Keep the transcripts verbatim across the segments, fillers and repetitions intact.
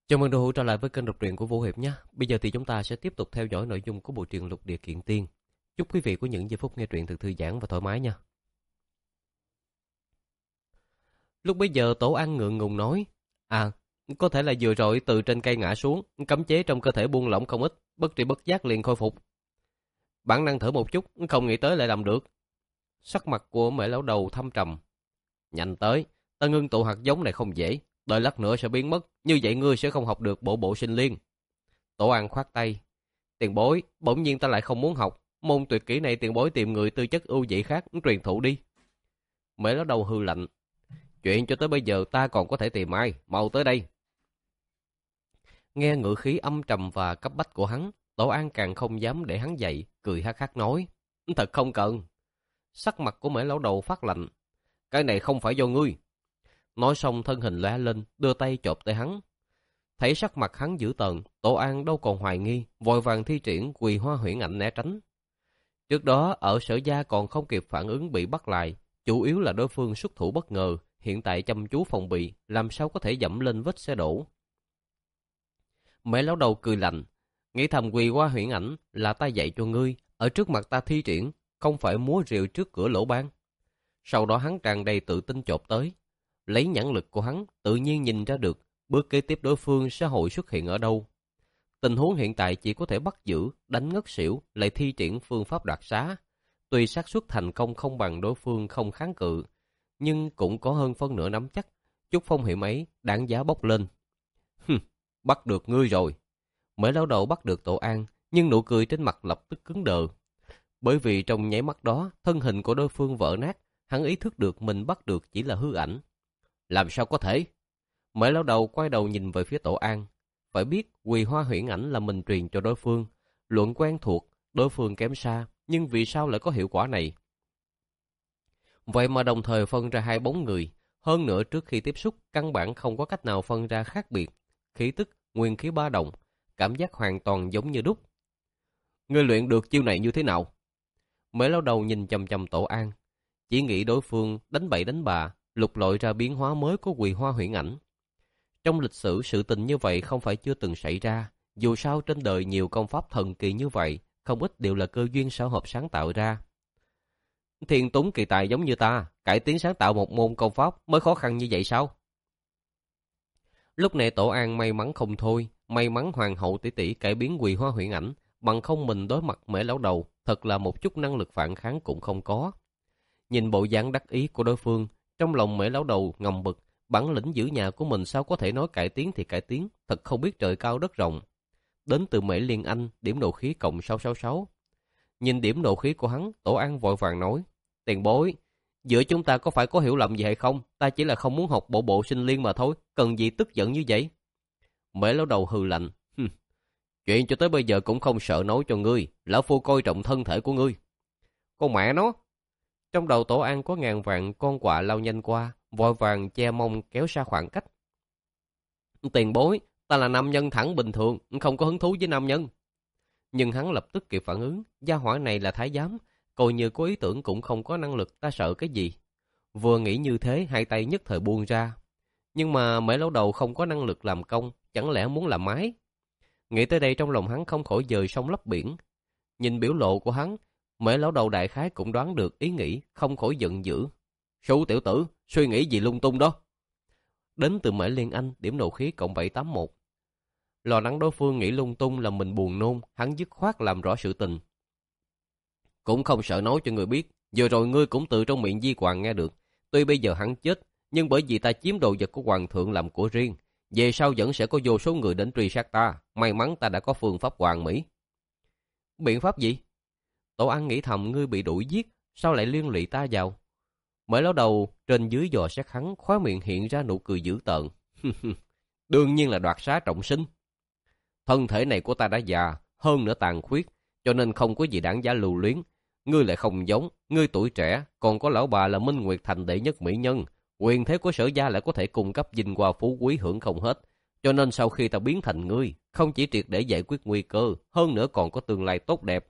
Chào mừng đội hữu trở lại với kênh đọc truyện của Vũ Hiệp nhé. Bây giờ thì chúng ta sẽ tiếp tục theo dõi nội dung của bộ truyện Lục Địa Kiện Tiên. Chúc quý vị có những giây phút nghe truyện thật thư giãn và thoải mái nha. Lúc bấy giờ Tổ An ngượng ngùng nói: À, có thể là vừa rồi từ trên cây ngã xuống, cấm chế trong cơ thể buông lỏng không ít, bất tri bất giác liền khôi phục. Bản năng thử một chút, không nghĩ tới lại làm được. Sắc mặt của Mễ lão đầu thâm trầm. Nhanh tới, ta ngưng tụ hạt giống này không dễ, đợi lát nữa sẽ biến mất, như vậy ngươi sẽ không học được bộ bộ sinh liên. Tổ An khoát tay. Tiền bối, bỗng nhiên ta lại không muốn học, môn tuyệt kỹ này tiền bối tìm người tư chất ưu dị khác truyền thụ đi. Mễ lão đầu hư lạnh. Chuyện cho tới bây giờ ta còn có thể tìm ai, mau tới đây. Nghe ngữ khí âm trầm và cấp bách của hắn, Tổ An càng không dám để hắn dậy, cười hắc hắc nói: Thật không cần. Sắc mặt của Mễ lão đầu phát lạnh. Cái này không phải do ngươi. Nói xong thân hình lóe lên, đưa tay chộp tay hắn. Thấy sắc mặt hắn dữ tợn, Tổ An đâu còn hoài nghi, vội vàng thi triển Quỳ Hoa Huyễn Ảnh né tránh. Trước đó ở Sở Gia còn không kịp phản ứng bị bắt lại, chủ yếu là đối phương xuất thủ bất ngờ, hiện tại chăm chú phòng bị, làm sao có thể dẫm lên vết xe đổ. Mẹ lão đầu cười lạnh, nghĩ thầm Quỳ Hoa Huyễn Ảnh là ta dạy cho ngươi, ở trước mặt ta thi triển, không phải múa rìu trước cửa lỗ ban. Sau đó hắn tràn đầy tự tin chộp tới. Lấy nhãn lực của hắn, tự nhiên nhìn ra được bước kế tiếp đối phương sẽ hội xuất hiện ở đâu. Tình huống hiện tại chỉ có thể bắt giữ, đánh ngất xỉu, lại thi triển phương pháp đoạt xá. Tuy xác suất thành công không bằng đối phương không kháng cự, nhưng cũng có hơn phân nửa nắm chắc. Chút phong hiểm ấy đáng giá bốc lên. Hừm, bắt được ngươi rồi. Mới lão đầu bắt được Tổ An, nhưng nụ cười trên mặt lập tức cứng đờ. Bởi vì trong nháy mắt đó, thân hình của đối phương vỡ nát, hắn ý thức được mình bắt được chỉ là hư ảnh. Làm sao có thể? Mễ lão đầu quay đầu nhìn về phía Tổ An. Phải biết Quỳ Hoa Huyễn Ảnh là mình truyền cho đối phương. Luận quen thuộc, đối phương kém xa, nhưng vì sao lại có hiệu quả này? Vậy mà đồng thời phân ra hai bóng người. Hơn nữa trước khi tiếp xúc, căn bản không có cách nào phân ra khác biệt. Khí tức, nguyên khí ba động, cảm giác hoàn toàn giống như đúc. Ngươi luyện được chiêu này như thế nào? Mễ lão đầu nhìn chằm chằm Tổ An. Chỉ nghĩ đối phương đánh bậy đánh bạ, lục lọi ra biến hóa mới của Quỳ Hoa Huyễn Ảnh. Trong lịch sử sự tình như vậy không phải chưa từng xảy ra, dù sao trên đời nhiều công pháp thần kỳ như vậy, không ít đều là cơ duyên xảo hợp sáng tạo ra. Thiên Túng kỳ tài giống như ta, cải tiến sáng tạo một môn công pháp mới khó khăn như vậy sao? Lúc này Tổ An may mắn không thôi, may mắn hoàng hậu tỷ tỷ cải biến Quỳ Hoa Huyễn Ảnh, bằng không mình đối mặt Mễ lão đầu, thật là một chút năng lực phản kháng cũng không có. Nhìn bộ dáng đắc ý của đối phương, trong lòng Mễ lão đầu ngầm bực, bản lĩnh giữ nhà của mình sao có thể nói cải tiến thì cải tiến, thật không biết trời cao đất rộng. Đến từ Mễ Liên Anh, điểm nộ khí cộng sáu sáu sáu. Nhìn điểm nộ khí của hắn, Tổ An vội vàng nói: Tiền bối, giữa chúng ta có phải có hiểu lầm gì hay không? Ta chỉ là không muốn học bộ bộ sinh liên mà thôi, cần gì tức giận như vậy? Mễ lão đầu hừ lạnh: Hừm, chuyện cho tới bây giờ cũng không sợ nói cho ngươi, lão phu coi trọng thân thể của ngươi. Con mẹ nó! Trong đầu Tổ An có ngàn vạn con quạ lao nhanh qua, vội vàng che mông kéo xa khoảng cách. Tiền bối, ta là nam nhân thẳng bình thường, không có hứng thú với nam nhân. Nhưng hắn lập tức kịp phản ứng, gia hỏa này là thái giám, coi như có ý tưởng cũng không có năng lực, ta sợ cái gì. Vừa nghĩ như thế, hai tay nhất thời buông ra. Nhưng mà Mễ lão đầu không có năng lực làm công, chẳng lẽ muốn làm mái? Nghĩ tới đây trong lòng hắn không khỏi dời sông lấp biển. Nhìn biểu lộ của hắn, Mễ lão đầu đại khái cũng đoán được ý nghĩ, không khỏi giận dữ. Su tiểu tử, suy nghĩ gì lung tung đó? Đến từ Mễ Liên Anh, điểm nộ khí cộng bảy tám một. Lo lắng đối phương nghĩ lung tung là mình buồn nôn, hắn dứt khoát làm rõ sự tình. Cũng không sợ nói cho người biết, vừa rồi ngươi cũng từ trong miệng Di Hoàng nghe được. Tuy bây giờ hắn chết, nhưng bởi vì ta chiếm đồ vật của Hoàng thượng làm của riêng, về sau vẫn sẽ có vô số người đến truy sát ta. May mắn ta đã có phương pháp hoàn mỹ. Biện pháp gì? Tổ An nghĩ thầm, ngươi bị đuổi giết, sao lại liên lụy ta vào? Mới lão đầu trên dưới dò xét hắn, khóe miệng hiện ra nụ cười dữ tợn. Đương nhiên là đoạt xá trọng sinh. Thân thể này của ta đã già, hơn nữa tàn khuyết, cho nên không có gì đáng giá lưu luyến. Ngươi lại không giống, ngươi tuổi trẻ, còn có lão bà là Minh Nguyệt Thành đệ nhất mỹ nhân, quyền thế của Sở Gia lại có thể cung cấp vinh hoa phú quý hưởng không hết. Cho nên sau khi ta biến thành ngươi, không chỉ triệt để giải quyết nguy cơ, hơn nữa còn có tương lai tốt đẹp.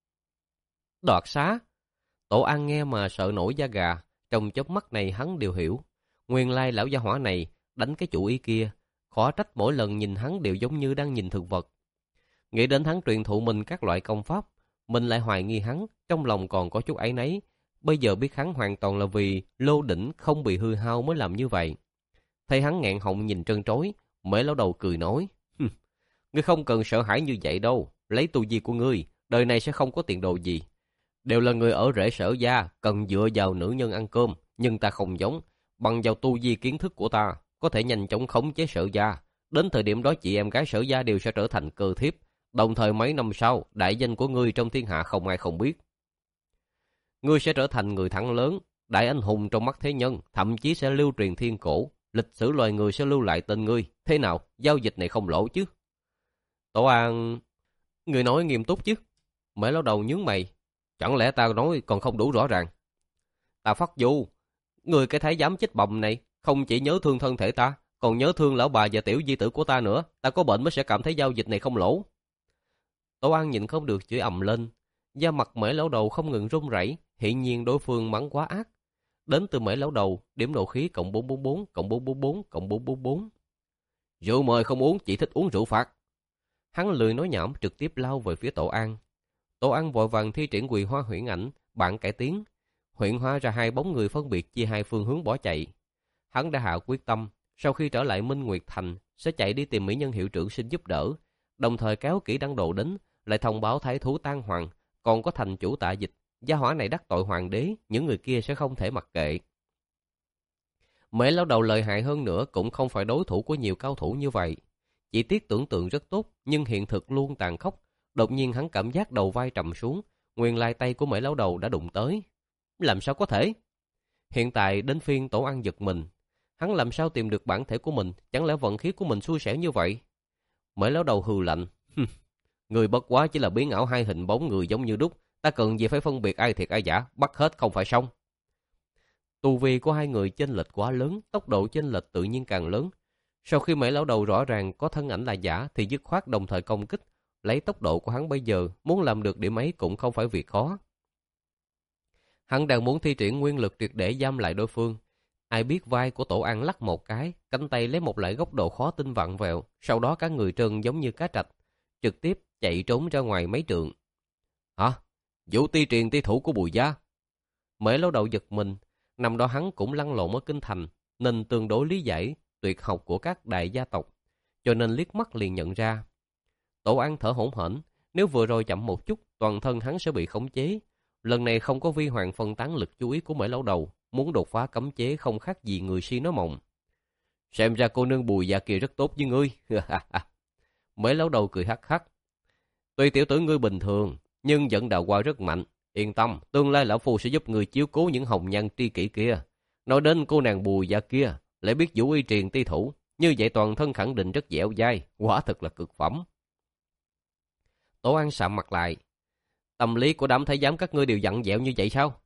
Đoạt xá? Tổ An nghe mà sợ nổi da gà, trong chớp mắt này hắn đều hiểu. Nguyên lai lão gia hỏa này đánh cái chủ ý kia, Khó trách mỗi lần nhìn hắn đều giống như đang nhìn thực vật. Nghĩ đến hắn truyền thụ mình các loại công pháp, mình lại hoài nghi hắn, trong lòng còn có chút áy náy. Bây giờ biết hắn hoàn toàn là vì lô đỉnh không bị hư hao mới làm như vậy. Thấy hắn nghẹn họng nhìn trân trối, Mễ lão đầu cười nói, ngươi không cần sợ hãi như vậy đâu, lấy tu vi của ngươi, đời này sẽ không có tiền đồ gì. Đều là người ở rễ Sở gia, cần dựa vào nữ nhân ăn cơm, nhưng ta không giống, bằng vào tu vi kiến thức của ta, có thể nhanh chóng khống chế Sở gia. Đến thời điểm đó chị em gái Sở gia đều sẽ trở thành cơ thiếp, đồng thời mấy năm sau, đại danh của ngươi trong thiên hạ không ai không biết. Ngươi sẽ trở thành người thắng lớn, đại anh hùng trong mắt thế nhân, thậm chí sẽ lưu truyền thiên cổ, lịch sử loài người sẽ lưu lại tên ngươi. Thế nào, giao dịch này không lỗ chứ? Tổ An, người nói nghiêm túc chứ? Mễ lão đầu nhướng mày, chẳng lẽ ta nói còn không đủ rõ ràng? Ta phát du, người cái thái giám chết bầm này, không chỉ nhớ thương thân thể ta, còn nhớ thương lão bà và tiểu di tử của ta nữa. Ta có bệnh mới sẽ cảm thấy giao dịch này không lỗ. Tổ An nhịn không được chửi ầm lên, da mặt Mễ lão đầu không ngừng run rẩy, hiển nhiên đối phương mắng quá ác. Đến từ Mễ lão đầu, điểm nộ khí cộng bốn bốn bốn, cộng bốn bốn bốn, cộng bốn bốn bốn. Rượu mời không uống, chỉ thích uống rượu phạt. Hắn lười nói nhảm, trực tiếp lao về phía Tổ An. Tổ An vội vàng thi triển Quỳ Hoa Huyễn Ảnh, bạn cải tiến, huyễn hóa ra hai bóng người phân biệt chia hai phương hướng bỏ chạy. Hắn đã hạ quyết tâm, sau khi trở lại Minh Nguyệt Thành sẽ chạy đi tìm mỹ nhân hiệu trưởng xin giúp đỡ, đồng thời kéo Kỷ Đăng Đồ đến, lại thông báo thái thú Tan Hoàng, còn có thành chủ Tạ Dịch, gia hỏa này đắc tội hoàng đế, những người kia sẽ không thể mặc kệ. Mễ lão đầu lợi hại hơn nữa cũng không phải đối thủ của nhiều cao thủ như vậy. Chỉ tiếc tưởng tượng rất tốt, nhưng hiện thực luôn tàn khốc. Đột nhiên hắn cảm giác đầu vai trầm xuống, nguyên lai tay của Mễ lão đầu đã đụng tới. Làm sao có thể? Hiện tại đến phiên Tổ An giật mình. Hắn làm sao tìm được bản thể của mình, chẳng lẽ vận khí của mình xui xẻo như vậy? Mễ lão đầu hừ lạnh, người bất quá chỉ là biến ảo hai hình bóng người giống như đúc, ta cần gì phải phân biệt ai thiệt ai giả, bắt hết không phải xong. Tu vi của hai người chênh lệch quá lớn, tốc độ chênh lệch tự nhiên càng lớn. Sau khi Mễ lão đầu rõ ràng có thân ảnh là giả thì dứt khoát đồng thời công kích, lấy tốc độ của hắn bây giờ, muốn làm được điểm ấy cũng không phải việc khó. Hắn đang muốn thi triển nguyên lực triệt để giam lại đối phương. Ai biết vai của Tổ An lắc một cái, cánh tay lấy một loại góc độ khó tin vặn vẹo, sau đó cả người trơn giống như cá trạch, trực tiếp chạy trốn ra ngoài mấy trượng. Hả? Vũ ti truyền ti thủ của Bùi gia? Mễ lão đầu giật mình, năm đó hắn cũng lăn lộn ở kinh thành, nên tương đối lý giải tuyệt học của các đại gia tộc, cho nên liếc mắt liền nhận ra. Tổ An thở hổn hển, nếu vừa rồi chậm một chút, toàn thân hắn sẽ bị khống chế. Lần này không có vi hoàng phân tán lực chú ý của Mễ lão đầu, muốn đột phá cấm chế không khác gì người si nói mộng. Xem ra cô nương Bùi gia kia rất tốt với ngươi. Mễ lão đầu cười hắc hắc. Tuy tiểu tử ngươi bình thường, nhưng dẫn đạo qua rất mạnh. Yên tâm, tương lai lão phu sẽ giúp người chiếu cố những hồng nhan tri kỷ kia. Nói đến cô nàng Bùi gia kia, lại biết vũ y truyền ti thủ, như vậy toàn thân khẳng định rất dẻo dai, quả thực là cực phẩm. Tổ An sạm mặt lại. Tâm lý của đám thái giám các ngươi đều dặn dẹo như vậy sao?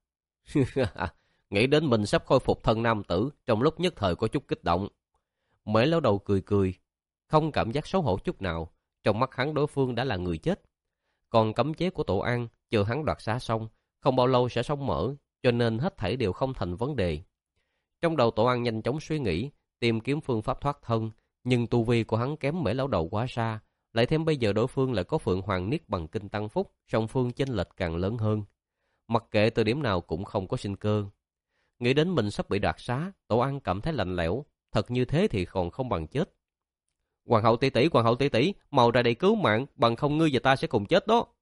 Nghĩ đến mình sắp khôi phục thân nam tử, trong lúc nhất thời có chút kích động. Mễ lão đầu cười cười, không cảm giác xấu hổ chút nào. Trong mắt hắn đối phương đã là người chết. Còn cấm chế của Tổ An, chờ hắn đoạt xá xong, không bao lâu sẽ xong mở, cho nên hết thảy đều không thành vấn đề. Trong đầu Tổ An nhanh chóng suy nghĩ, tìm kiếm phương pháp thoát thân, nhưng tu vi của hắn kém Mễ lão đầu quá xa, lại thêm bây giờ đối phương lại có Phượng Hoàng Niết Bằng Kinh tăng phúc, song phương chênh lệch càng lớn hơn. Mặc kệ từ điểm nào cũng không có sinh cơ. Nghĩ đến mình sắp bị đoạt xá, Tổ An cảm thấy lạnh lẽo, thật như thế thì còn không bằng chết. Hoàng hậu tỷ tỷ, hoàng hậu tỷ tỷ, mau ra đây cứu mạng, bằng không ngươi và ta sẽ cùng chết đó.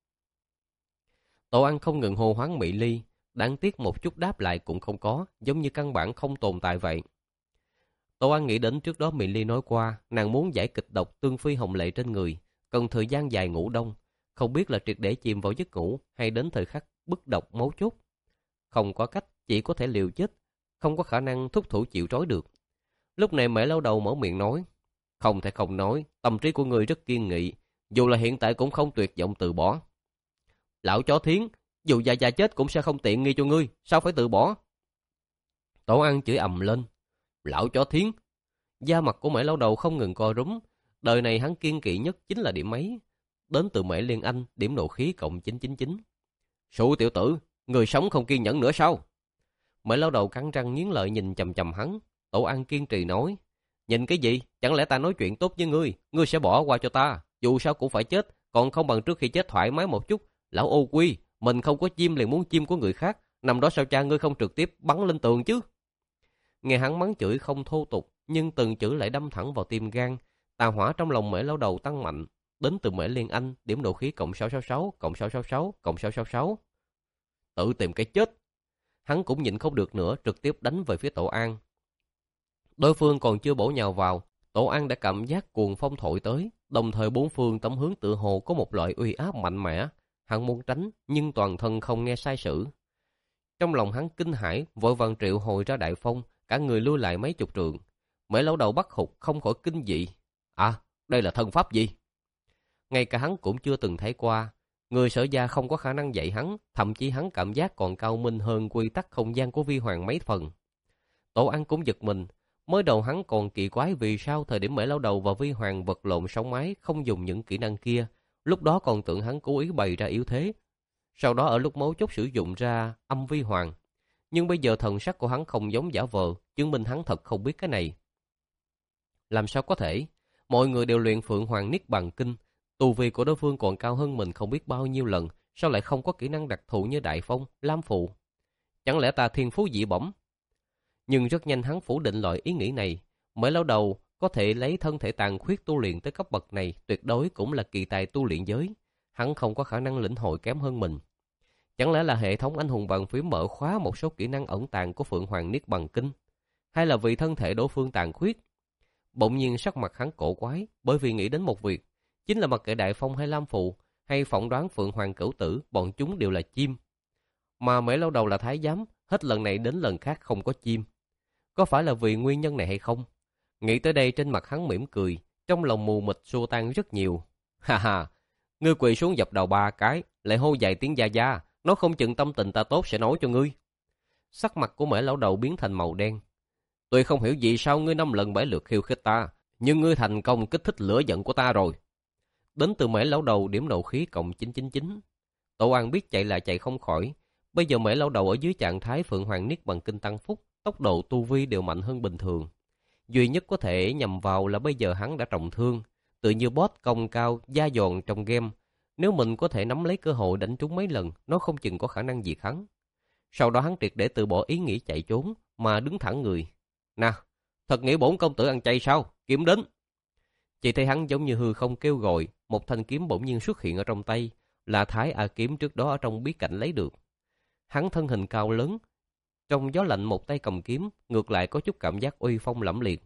Tổ An không ngừng hô hoáng Mỹ Ly, đáng tiếc một chút đáp lại cũng không có, giống như căn bản không tồn tại vậy. Tổ An nghĩ đến trước đó Mỹ Ly nói qua, nàng muốn giải kịch độc tương phi hồng lệ trên người, cần thời gian dài ngủ đông, không biết là triệt để chìm vào giấc ngủ hay đến thời khắc bức độc mấu chốt. Không có cách, chỉ có thể liều chết, không có khả năng thúc thủ chịu trói được. Lúc này Mễ lão đầu mở miệng nói, không thể không nói, tâm trí của người rất kiên nghị, dù là hiện tại cũng không tuyệt vọng từ bỏ. Lão chó thiến, dù già già chết cũng sẽ không tiện nghi cho ngươi, sao phải từ bỏ? Tổ An chửi ầm lên, lão chó thiến. Da mặt của Mễ lão đầu không ngừng co rúm, đời này hắn kiên kỵ nhất chính là điểm ấy. Đến từ Mễ Liên Anh, điểm nộ khí cộng chín chín chín. Sụ tiểu tử, người sống không kiên nhẫn nữa sao? Mễ lão đầu cắn răng nghiến lợi nhìn chằm chằm hắn. Tổ An kiên trì nói, Nhìn cái gì? Chẳng lẽ ta nói chuyện tốt với ngươi, ngươi sẽ bỏ qua cho ta? Dù sao cũng phải chết, còn không bằng trước khi chết thoải mái một chút. Lão ô quy, mình không có chim liền muốn chim của người khác, nằm đó sao cha ngươi không trực tiếp bắn lên tường chứ? Nghe hắn mắng chửi không thô tục, nhưng từng chữ lại đâm thẳng vào tim gan. Tà hỏa trong lòng Mễ Lão Đầu tăng mạnh, đến từ Mễ Liên Anh, điểm độ khí cộng sáu sáu sáu, cộng sáu sáu sáu, cộng sáu sáu sáu. Tự tìm cái chết. Hắn cũng nhịn không được nữa, trực tiếp đánh về phía Tổ An. Đối phương còn chưa bổ nhào vào, Tổ An đã cảm giác cuồng phong thổi tới, đồng thời bốn phương tấm hướng tự hồ có một loại uy áp mạnh mẽ. Hắn muốn tránh, nhưng toàn thân không nghe sai sử. Trong lòng hắn kinh hãi, vội vàng triệu hồi ra đại phong, cả người lui lại mấy chục trượng. Mễ Lão Đầu bắt hụt không khỏi kinh dị. À, đây là thân pháp gì? Ngay cả hắn cũng chưa từng thấy qua. Người Sở Gia không có khả năng dạy hắn, thậm chí hắn cảm giác còn cao minh hơn quy tắc không gian của Vi Hoàng mấy phần. Tổ An cũng giật mình. Mới đầu hắn còn kỳ quái vì sao thời điểm Mễ Lão Đầu và Vi Hoàng vật lộn sóng mái không dùng những kỹ năng kia. Lúc đó còn tưởng hắn cố ý bày ra yếu thế. Sau đó ở lúc mấu chốt sử dụng ra âm Vi Hoàng. Nhưng bây giờ thần sắc của hắn không giống giả vờ, chứng minh hắn thật không biết cái này. Làm sao có thể? Mọi người đều luyện Phượng Hoàng Niết Bàn Kinh. Tu vi của đối phương còn cao hơn mình không biết bao nhiêu lần. Sao lại không có kỹ năng đặc thù như Đại Phong, Lam Phụ? Chẳng lẽ ta thiên phú dị bẩm? Nhưng rất nhanh hắn phủ định loại ý nghĩ này. Mễ Lão Đầu có thể lấy thân thể tàn khuyết tu luyện tới cấp bậc này, tuyệt đối cũng là kỳ tài tu luyện giới. Hắn không có khả năng lĩnh hội kém hơn mình. Chẳng lẽ là hệ thống anh hùng bàn phím mở khóa một số kỹ năng ẩn tàng của Phượng Hoàng Niết Bàn Kinh? Hay là vì thân thể đối phương tàn khuyết? Bỗng nhiên sắc mặt hắn cổ quái, bởi vì nghĩ đến một việc, chính là mặc kệ Đại Phong hay Lam Phụ, hay phỏng đoán Phượng Hoàng Cửu Tử, bọn chúng đều là chim. Mà Mễ Lão Đầu là thái giám, hết lần này đến lần khác không có chim. Có phải là vì nguyên nhân này hay không? Nghĩ tới đây trên mặt hắn mỉm cười, trong lòng mù mịt xua tan rất nhiều. Ha ha, ngươi quỳ xuống dập đầu ba cái, lại hô dài tiếng gia gia, nó không chừng tâm tình ta tốt sẽ nói cho ngươi. Sắc mặt của Mễ Lão Đầu biến thành màu đen. Tuy không hiểu vì sao ngươi năm lần bảy lượt khiêu khích ta, nhưng ngươi thành công kích thích lửa giận của ta rồi. Đến từ Mễ Lão Đầu điểm nộ khí cộng chín chín chín. Tổ An biết chạy là chạy không khỏi. Bây giờ Mễ Lão Đầu ở dưới trạng thái Phượng Hoàng Niết Bàn Kinh tăng phúc, tốc độ tu vi đều mạnh hơn bình thường. Duy nhất có thể nhằm vào là bây giờ hắn đã trọng thương, tự như boss công cao, da giòn trong game. Nếu mình có thể nắm lấy cơ hội đánh trúng mấy lần, nó không chừng có khả năng diệt hắn. Sau đó hắn triệt để từ bỏ ý nghĩ chạy trốn, mà đứng thẳng người. Nào, thật nghĩ bổn công tử ăn chay sao? Kiếm đến. Chỉ thấy hắn giống như hư không kêu gọi, một thanh kiếm bỗng nhiên xuất hiện ở trong tay, là Thái A kiếm trước đó ở trong bí cảnh lấy được. Hắn thân hình cao lớn, trong gió lạnh một tay cầm kiếm, ngược lại có chút cảm giác uy phong lẫm liệt.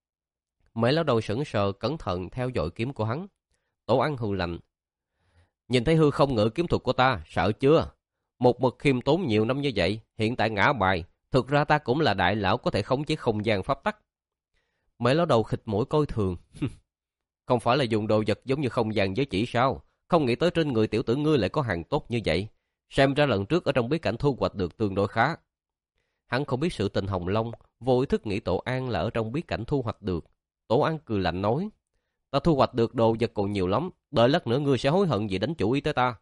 Mễ Lão Đầu sững sờ cẩn thận theo dõi kiếm của hắn. Tổ An hừ lạnh. Nhìn thấy hư không ngự kiếm thuật của ta, sợ chưa? Một mực khiêm tốn nhiều năm như vậy, hiện tại ngã bài, thực ra ta cũng là đại lão có thể khống chế không gian pháp tắc. Mễ Lão Đầu khịt mũi coi thường. Không phải là dùng đồ vật giống như không gian giới chỉ sao? Không nghĩ tới trên người tiểu tử ngươi lại có hàng tốt như vậy. Xem ra lần trước ở trong bí cảnh thu hoạch được tương đối khá. Hắn không biết sự tình Hồng Long, vô ý thức nghĩ Tổ An là ở trong bí cảnh thu hoạch được. Tổ An cười lạnh nói, ta thu hoạch được đồ vật còn nhiều lắm, đợi lát nữa ngươi sẽ hối hận vì đánh chủ ý tới ta.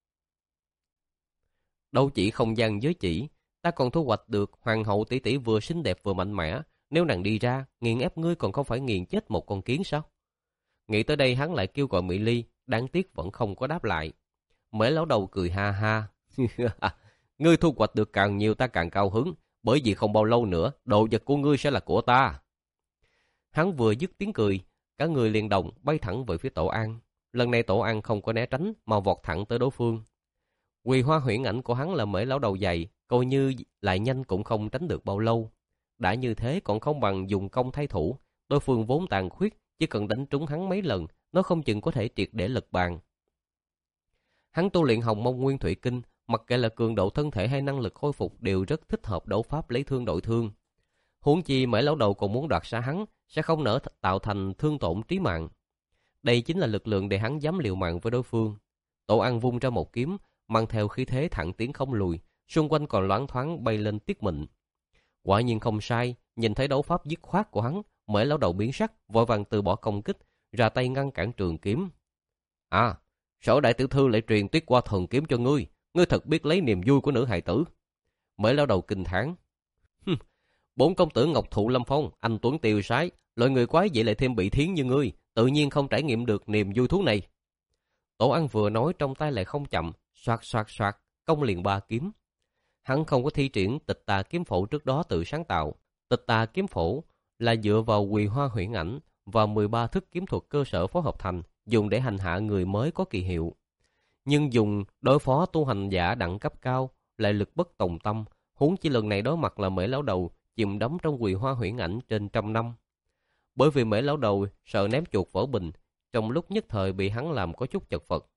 Đâu chỉ không gian giới chỉ, ta còn thu hoạch được hoàng hậu tỷ tỷ vừa xinh đẹp vừa mạnh mẽ. Nếu nàng đi ra, nghiền ép ngươi còn không phải nghiền chết một con kiến sao? Nghĩ tới đây hắn lại kêu gọi Mỹ Ly, đáng tiếc vẫn không có đáp lại. Mễ Lão Đầu cười ha ha. Ngươi thu hoạch được càng nhiều ta càng cao hứng, bởi vì không bao lâu nữa, đồ vật của ngươi sẽ là của ta. Hắn vừa dứt tiếng cười, cả người liền đồng bay thẳng về phía Tổ An. Lần này Tổ An không có né tránh mà vọt thẳng tới đối phương. Quỳ hoa huyễn ảnh của hắn là Mễ Lão Đầu dày, coi như lại nhanh cũng không tránh được bao lâu. Đã như thế còn không bằng dùng công thay thủ, đối phương vốn tàn khuyết, chỉ cần đánh trúng hắn mấy lần, nó không chừng có thể triệt để lật bàn. Hắn tu luyện Hồng Mông Nguyên Thủy Kinh, mặc kệ là cường độ thân thể hay năng lực khôi phục đều rất thích hợp đấu pháp lấy thương đổi thương. Huống chi Mễ Lão Đầu còn muốn đoạt xá hắn, sẽ không nỡ tạo thành thương tổn trí mạng. Đây chính là lực lượng để hắn dám liều mạng với đối phương. Tổ An vung ra một kiếm, mang theo khí thế thẳng tiến không lùi, xung quanh còn loáng thoáng bay lên tiết mịn. Quả nhiên không sai, nhìn thấy đấu pháp dứt khoát của hắn, Mễ Lão Đầu biến sắc, vội vàng từ bỏ công kích, ra tay ngăn cản trường kiếm. À, Sở đại tiểu thư lại truyền tuyết qua thần kiếm cho ngươi, ngươi thật biết lấy niềm vui của nữ hài tử. Mễ Lão Đầu kinh thán. Bốn công tử Ngọc Thụ Lâm Phong, anh tuấn tiêu sái, loại người quái vậy lại thêm bị thiến như ngươi, tự nhiên không trải nghiệm được niềm vui thú này. Tổ ăn vừa nói trong tay lại không chậm, xoạt xoạt xoạt, công liền ba kiếm. Hắn không có thi triển tịch tà kiếm phổ trước đó tự sáng tạo. Tịch tà kiếm phổ là dựa vào quỳ hoa huyễn ảnh và mười ba thức kiếm thuật cơ sở phối hợp thành, dùng để hành hạ người mới có kỳ hiệu. Nhưng dùng đối phó tu hành giả đẳng cấp cao lại lực bất tòng tâm, huống chi lần này đối mặt là Mễ lão đầu chìm đắm trong quỳ hoa huyễn ảnh trên trăm năm. Bởi vì Mễ lão đầu sợ ném chuột vỡ bình, trong lúc nhất thời bị hắn làm có chút chật vật.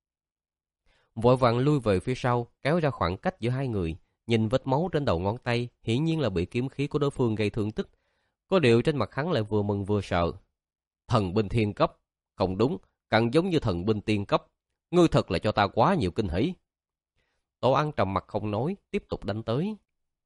Vội vàng lui về phía sau, kéo ra khoảng cách giữa hai người, nhìn vết máu trên đầu ngón tay, hiển nhiên là bị kiếm khí của đối phương gây thương tích. Có điều trên mặt hắn lại vừa mừng vừa sợ. Thần binh thiên cấp, không đúng, càng giống như thần binh tiên cấp. Ngươi thật là cho ta quá nhiều kinh hỉ. Tổ ăn trầm mặt không nói, tiếp tục đánh tới.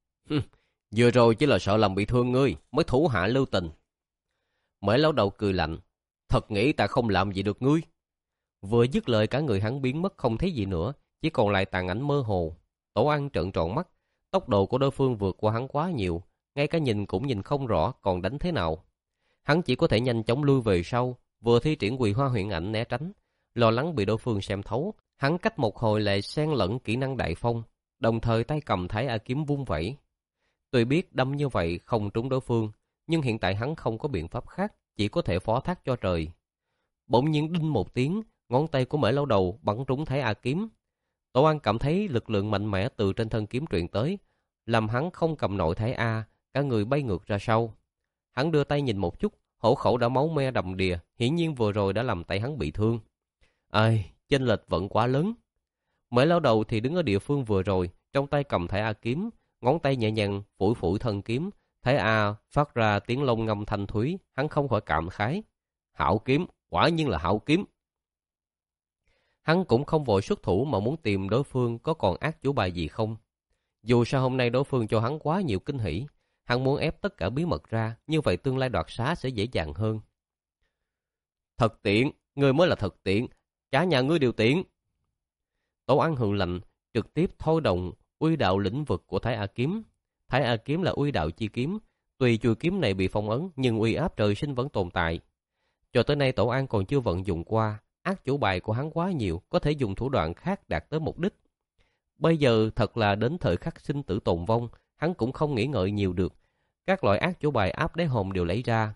Vừa rồi chỉ là sợ làm bị thương ngươi, mới thủ hạ lưu tình. Mễ lão đầu cười lạnh. Thật nghĩ ta không làm gì được ngươi. Vừa dứt lời cả người hắn biến mất không thấy gì nữa, chỉ còn lại tàn ảnh mơ hồ. Tổ ăn trợn tròn mắt, tốc độ của đối phương vượt qua hắn quá nhiều, ngay cả nhìn cũng nhìn không rõ còn đánh thế nào. Hắn chỉ có thể nhanh chóng lui về sau, vừa thi triển quỳ hoa huyễn ảnh né tránh, lo lắng bị đối phương xem thấu. Hắn cách một hồi lại xen lẫn kỹ năng đại phong, đồng thời tay cầm Thái A kiếm vung vẩy. Tuy biết đâm như vậy không trúng đối phương, nhưng hiện tại hắn không có biện pháp khác, chỉ có thể phó thác cho trời. Bỗng nhiên đinh một tiếng, ngón tay của Mễ lão đầu bắn trúng Thái A kiếm. Tổ An cảm thấy lực lượng mạnh mẽ từ trên thân kiếm truyền tới, làm hắn không cầm nổi Thái A, cả người bay ngược ra sau. Hắn đưa tay nhìn một chút, hổ khẩu đã máu me đầm đìa, hiển nhiên vừa rồi đã làm tay hắn bị thương. Ai, chênh lệch vẫn quá lớn. Mễ lão đầu thì đứng ở địa phương vừa rồi, trong tay cầm Thái A kiếm, ngón tay nhẹ nhàng phủi phủi thân kiếm, Thái A phát ra tiếng lông ngâm thanh thúy, hắn không khỏi cảm khái. Hảo kiếm, quả nhiên là hảo kiếm. Hắn cũng không vội xuất thủ mà muốn tìm đối phương có còn ác chủ bài gì không. Dù sao hôm nay đối phương cho hắn quá nhiều kinh hỉ, hắn muốn ép tất cả bí mật ra, như vậy tương lai đoạt xá sẽ dễ dàng hơn. Thật tiện, ngươi mới là thật tiện, cả nhà ngươi đều tiện. Tổ ăn hừ lạnh, trực tiếp thôi động uy đạo lĩnh vực của Thái A kiếm. Thái A kiếm là uy đạo chi kiếm, tuy chuôi kiếm này bị phong ấn nhưng uy áp trời sinh vẫn tồn tại. Cho tới nay Tổ An còn chưa vận dụng qua, ác chủ bài của hắn quá nhiều, có thể dùng thủ đoạn khác đạt tới mục đích. Bây giờ thật là đến thời khắc sinh tử tồn vong, hắn cũng không nghĩ ngợi nhiều được. Các loại ác chủ bài áp đáy hòm đều lấy ra.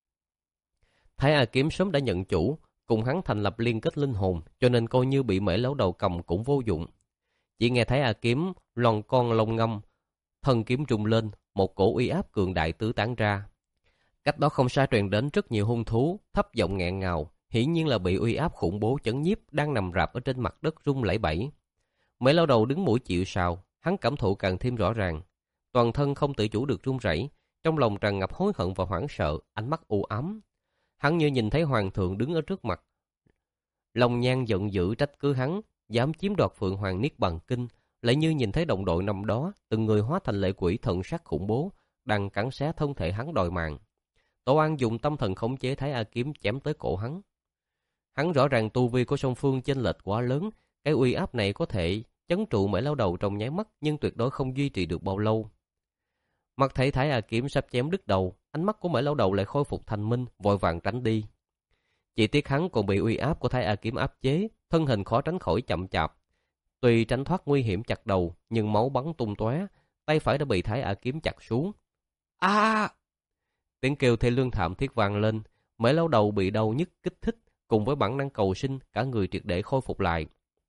Thái A kiếm sớm đã nhận chủ, cùng hắn thành lập liên kết linh hồn, cho nên coi như bị Mễ lão đầu cầm cũng vô dụng. Chỉ nghe Thái A kiếm loằng con lông ngâm, thân kiếm trùng lên, một cổ uy áp cường đại tứ tán ra. Cách đó không xa truyền đến rất nhiều hung thú, thấp giọng nghẹn ngào, hiển nhiên là bị uy áp khủng bố chấn nhiếp đang nằm rạp ở trên mặt đất rung lẩy bẩy. Mễ lão đầu đứng mũi chịu sào, hắn cảm thụ càng thêm rõ ràng, toàn thân không tự chủ được run rẩy, trong lòng tràn ngập hối hận và hoảng sợ, ánh mắt u ám. Hắn như nhìn thấy hoàng thượng đứng ở trước mặt, lòng nhan giận dữ trách cứ hắn dám chiếm đoạt Phượng Hoàng Niết Bàn Kinh, lại như nhìn thấy đồng đội năm đó từng người hóa thành lệ quỷ thần sắc khủng bố đang cắn xé thân thể hắn đòi mạng. Tổ An dùng tâm thần khống chế Thái A kiếm chém tới cổ hắn. Hắn rõ ràng tu vi của song phương chênh lệch quá lớn, cái uy áp này có thể chấn trụ Mễ lão đầu trong nháy mắt, nhưng tuyệt đối không duy trì được bao lâu. Mặt thấy Thái A kiếm sắp chém đứt đầu, ánh mắt của Mễ lão đầu lại khôi phục thanh minh, vội vàng tránh đi. Chỉ tiếc hắn còn bị uy áp của Thái A kiếm áp chế, thân hình khó tránh khỏi chậm chạp. Tuy tránh thoát nguy hiểm chặt đầu, nhưng máu bắn tung tóe, tay phải đã bị Thái A kiếm chặt xuống. A! Tiếng kêu thê lương thảm thiết vang lên, Mễ lão đầu bị đau nhức kích thích, cùng với bản năng cầu sinh, cả người triệt để khôi phục lại.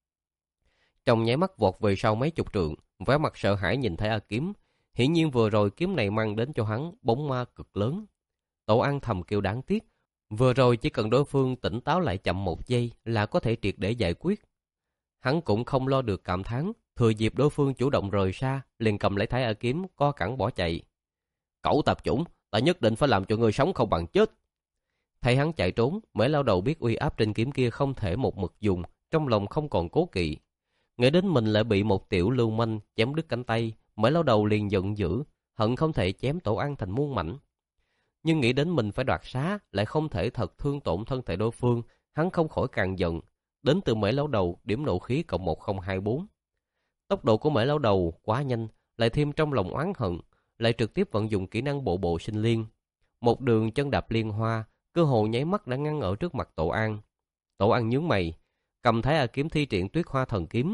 Trong nháy mắt vọt về sau mấy chục trượng, vẻ mặt sợ hãi nhìn Thái A kiếm, hiển nhiên vừa rồi kiếm này mang đến cho hắn bóng ma cực lớn. Tổ An thầm kêu đáng tiếc, vừa rồi chỉ cần đối phương tỉnh táo lại chậm một giây là có thể triệt để giải quyết. Hắn cũng không lo được cảm thán, thừa dịp đối phương chủ động rời xa, liền cầm lấy Thái A kiếm, co cẳng bỏ chạy. Cẩu tạp chủng, ta nhất định phải làm cho ngươi sống không bằng chết. Thấy hắn chạy trốn, Mễ lão đầu biết uy áp trên kiếm kia không thể một mực dùng, trong lòng không còn cố kỵ. Nghĩ đến mình lại bị một tiểu lưu manh chém đứt cánh tay, Mễ lão đầu liền giận dữ, hận không thể chém Tổ An thành muôn mảnh. Nhưng nghĩ đến mình phải đoạt xá, lại không thể thật thương tổn thân thể đối phương, hắn không khỏi càng giận. Đến từ Mễ lão đầu, điểm nộ khí cộng một không hai bốn. Tốc độ của Mễ lão đầu quá nhanh, lại thêm trong lòng oán hận, lại trực tiếp vận dụng kỹ năng bộ bộ sinh liên. Một đường chân đạp liên hoa, cơ hồ nháy mắt đã ngăn ở trước mặt Tổ An. Tổ An nhướng mày, cầm Thái A kiếm thi triển Tuyết Hoa Thần Kiếm.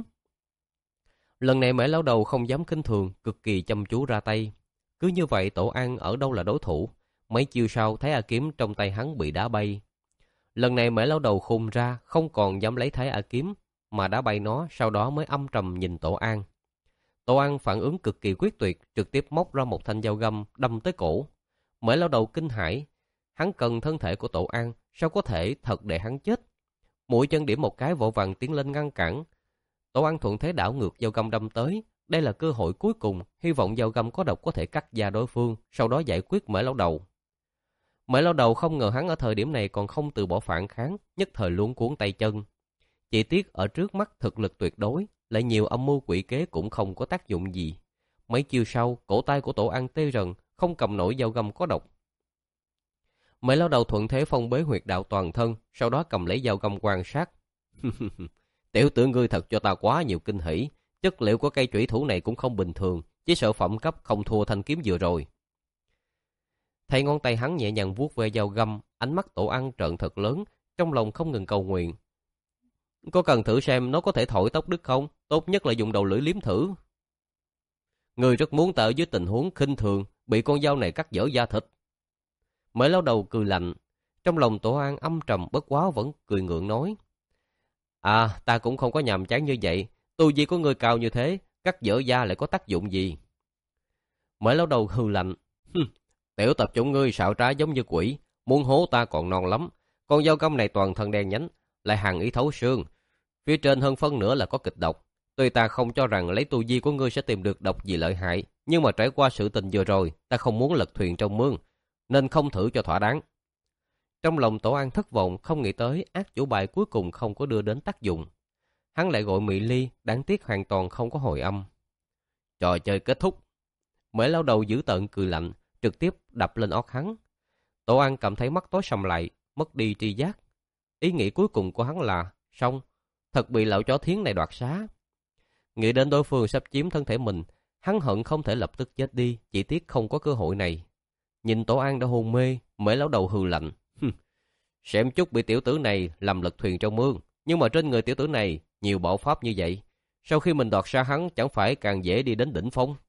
Lần này Mễ lão đầu không dám khinh thường, cực kỳ chăm chú ra tay. Cứ như vậy Tổ An ở đâu là đối thủ. Mấy chiêu sau Thái A kiếm trong tay hắn bị đá bay. Lần này Mễ lão đầu khùng ra, không còn dám lấy Thái A kiếm, mà đá bay nó, sau đó mới âm trầm nhìn Tổ An. Tổ An phản ứng cực kỳ quyết tuyệt, trực tiếp móc ra một thanh dao găm đâm tới cổ. Mễ lão đầu kinh hãi, hắn cần thân thể của Tổ An, sao có thể thật để hắn chết. Mũi chân điểm một cái vội vàng tiến lên ngăn cản. Tổ An thuận thế đảo ngược dao găm đâm tới, đây là cơ hội cuối cùng, hy vọng dao găm có độc có thể cắt da đối phương, sau đó giải quyết Mễ lão đầu. Mễ lão đầu không ngờ hắn ở thời điểm này còn không từ bỏ phản kháng, nhất thời luống cuống tay chân. Chỉ tiếc ở trước mắt thực lực tuyệt đối, lại nhiều âm mưu quỷ kế cũng không có tác dụng gì. Mấy chiêu sau, cổ tay của Tổ An tê rần, không cầm nổi dao găm có độc. Mễ lão đầu thuận thế phong bế huyệt đạo toàn thân, sau đó cầm lấy dao găm quan sát. Tiểu tử ngươi thật cho ta quá nhiều kinh hỉ, chất liệu của cây chủy thủ này cũng không bình thường, chỉ sợ phẩm cấp không thua thanh kiếm vừa rồi. Thấy ngón tay hắn nhẹ nhàng vuốt về dao găm, ánh mắt Tổ An trợn thật lớn, trong lòng không ngừng cầu nguyện. Có cần thử xem nó có thể thổi tóc đứt không? Tốt nhất là dùng đầu lưỡi liếm thử. Người rất muốn ta ở dưới tình huống khinh thường, bị con dao này cắt dở da thịt. Mễ lão đầu cười lạnh, trong lòng Tổ An âm trầm bất quá vẫn cười ngượng nói. À, ta cũng không có nhàm chán như vậy, tu vi của người cao như thế, cắt dở da lại có tác dụng gì? Mễ lão đầu hừ lạnh, tiểu tập chủng ngươi xạo trá giống như quỷ, muốn hố ta còn non lắm. Con dao găm này toàn thân đen nhánh, lại hàn ý thấu xương. Phía trên hơn phân nửa là có kịch độc. Tuy ta không cho rằng lấy tu vi của ngươi sẽ tìm được độc gì lợi hại, nhưng mà trải qua sự tình vừa rồi, ta không muốn lật thuyền trong mương, nên không thử cho thỏa đáng. Trong lòng Tổ An thất vọng, không nghĩ tới ác chủ bài cuối cùng không có đưa đến tác dụng. Hắn lại gọi Mị Ly, đáng tiếc hoàn toàn không có hồi âm. Trò chơi kết thúc. Mễ lão đầu dữ tợn cười lạnh, trực tiếp đập lên ót hắn. Tổ An cảm thấy mắt tối sầm lại, mất đi tri giác. Ý nghĩ cuối cùng của hắn là, xong, thật bị lão chó thiến này đoạt xá. Nghĩ đến đối phương sắp chiếm thân thể mình, hắn hận không thể lập tức chết đi, chỉ tiếc không có cơ hội này. Nhìn Tổ An đã hôn mê, Mễ lão đầu hừ lạnh. Xem chút bị tiểu tử này làm lật thuyền trong mương, nhưng mà trên người tiểu tử này nhiều bảo pháp như vậy. Sau khi mình đoạt xa hắn chẳng phải càng dễ đi đến đỉnh phong.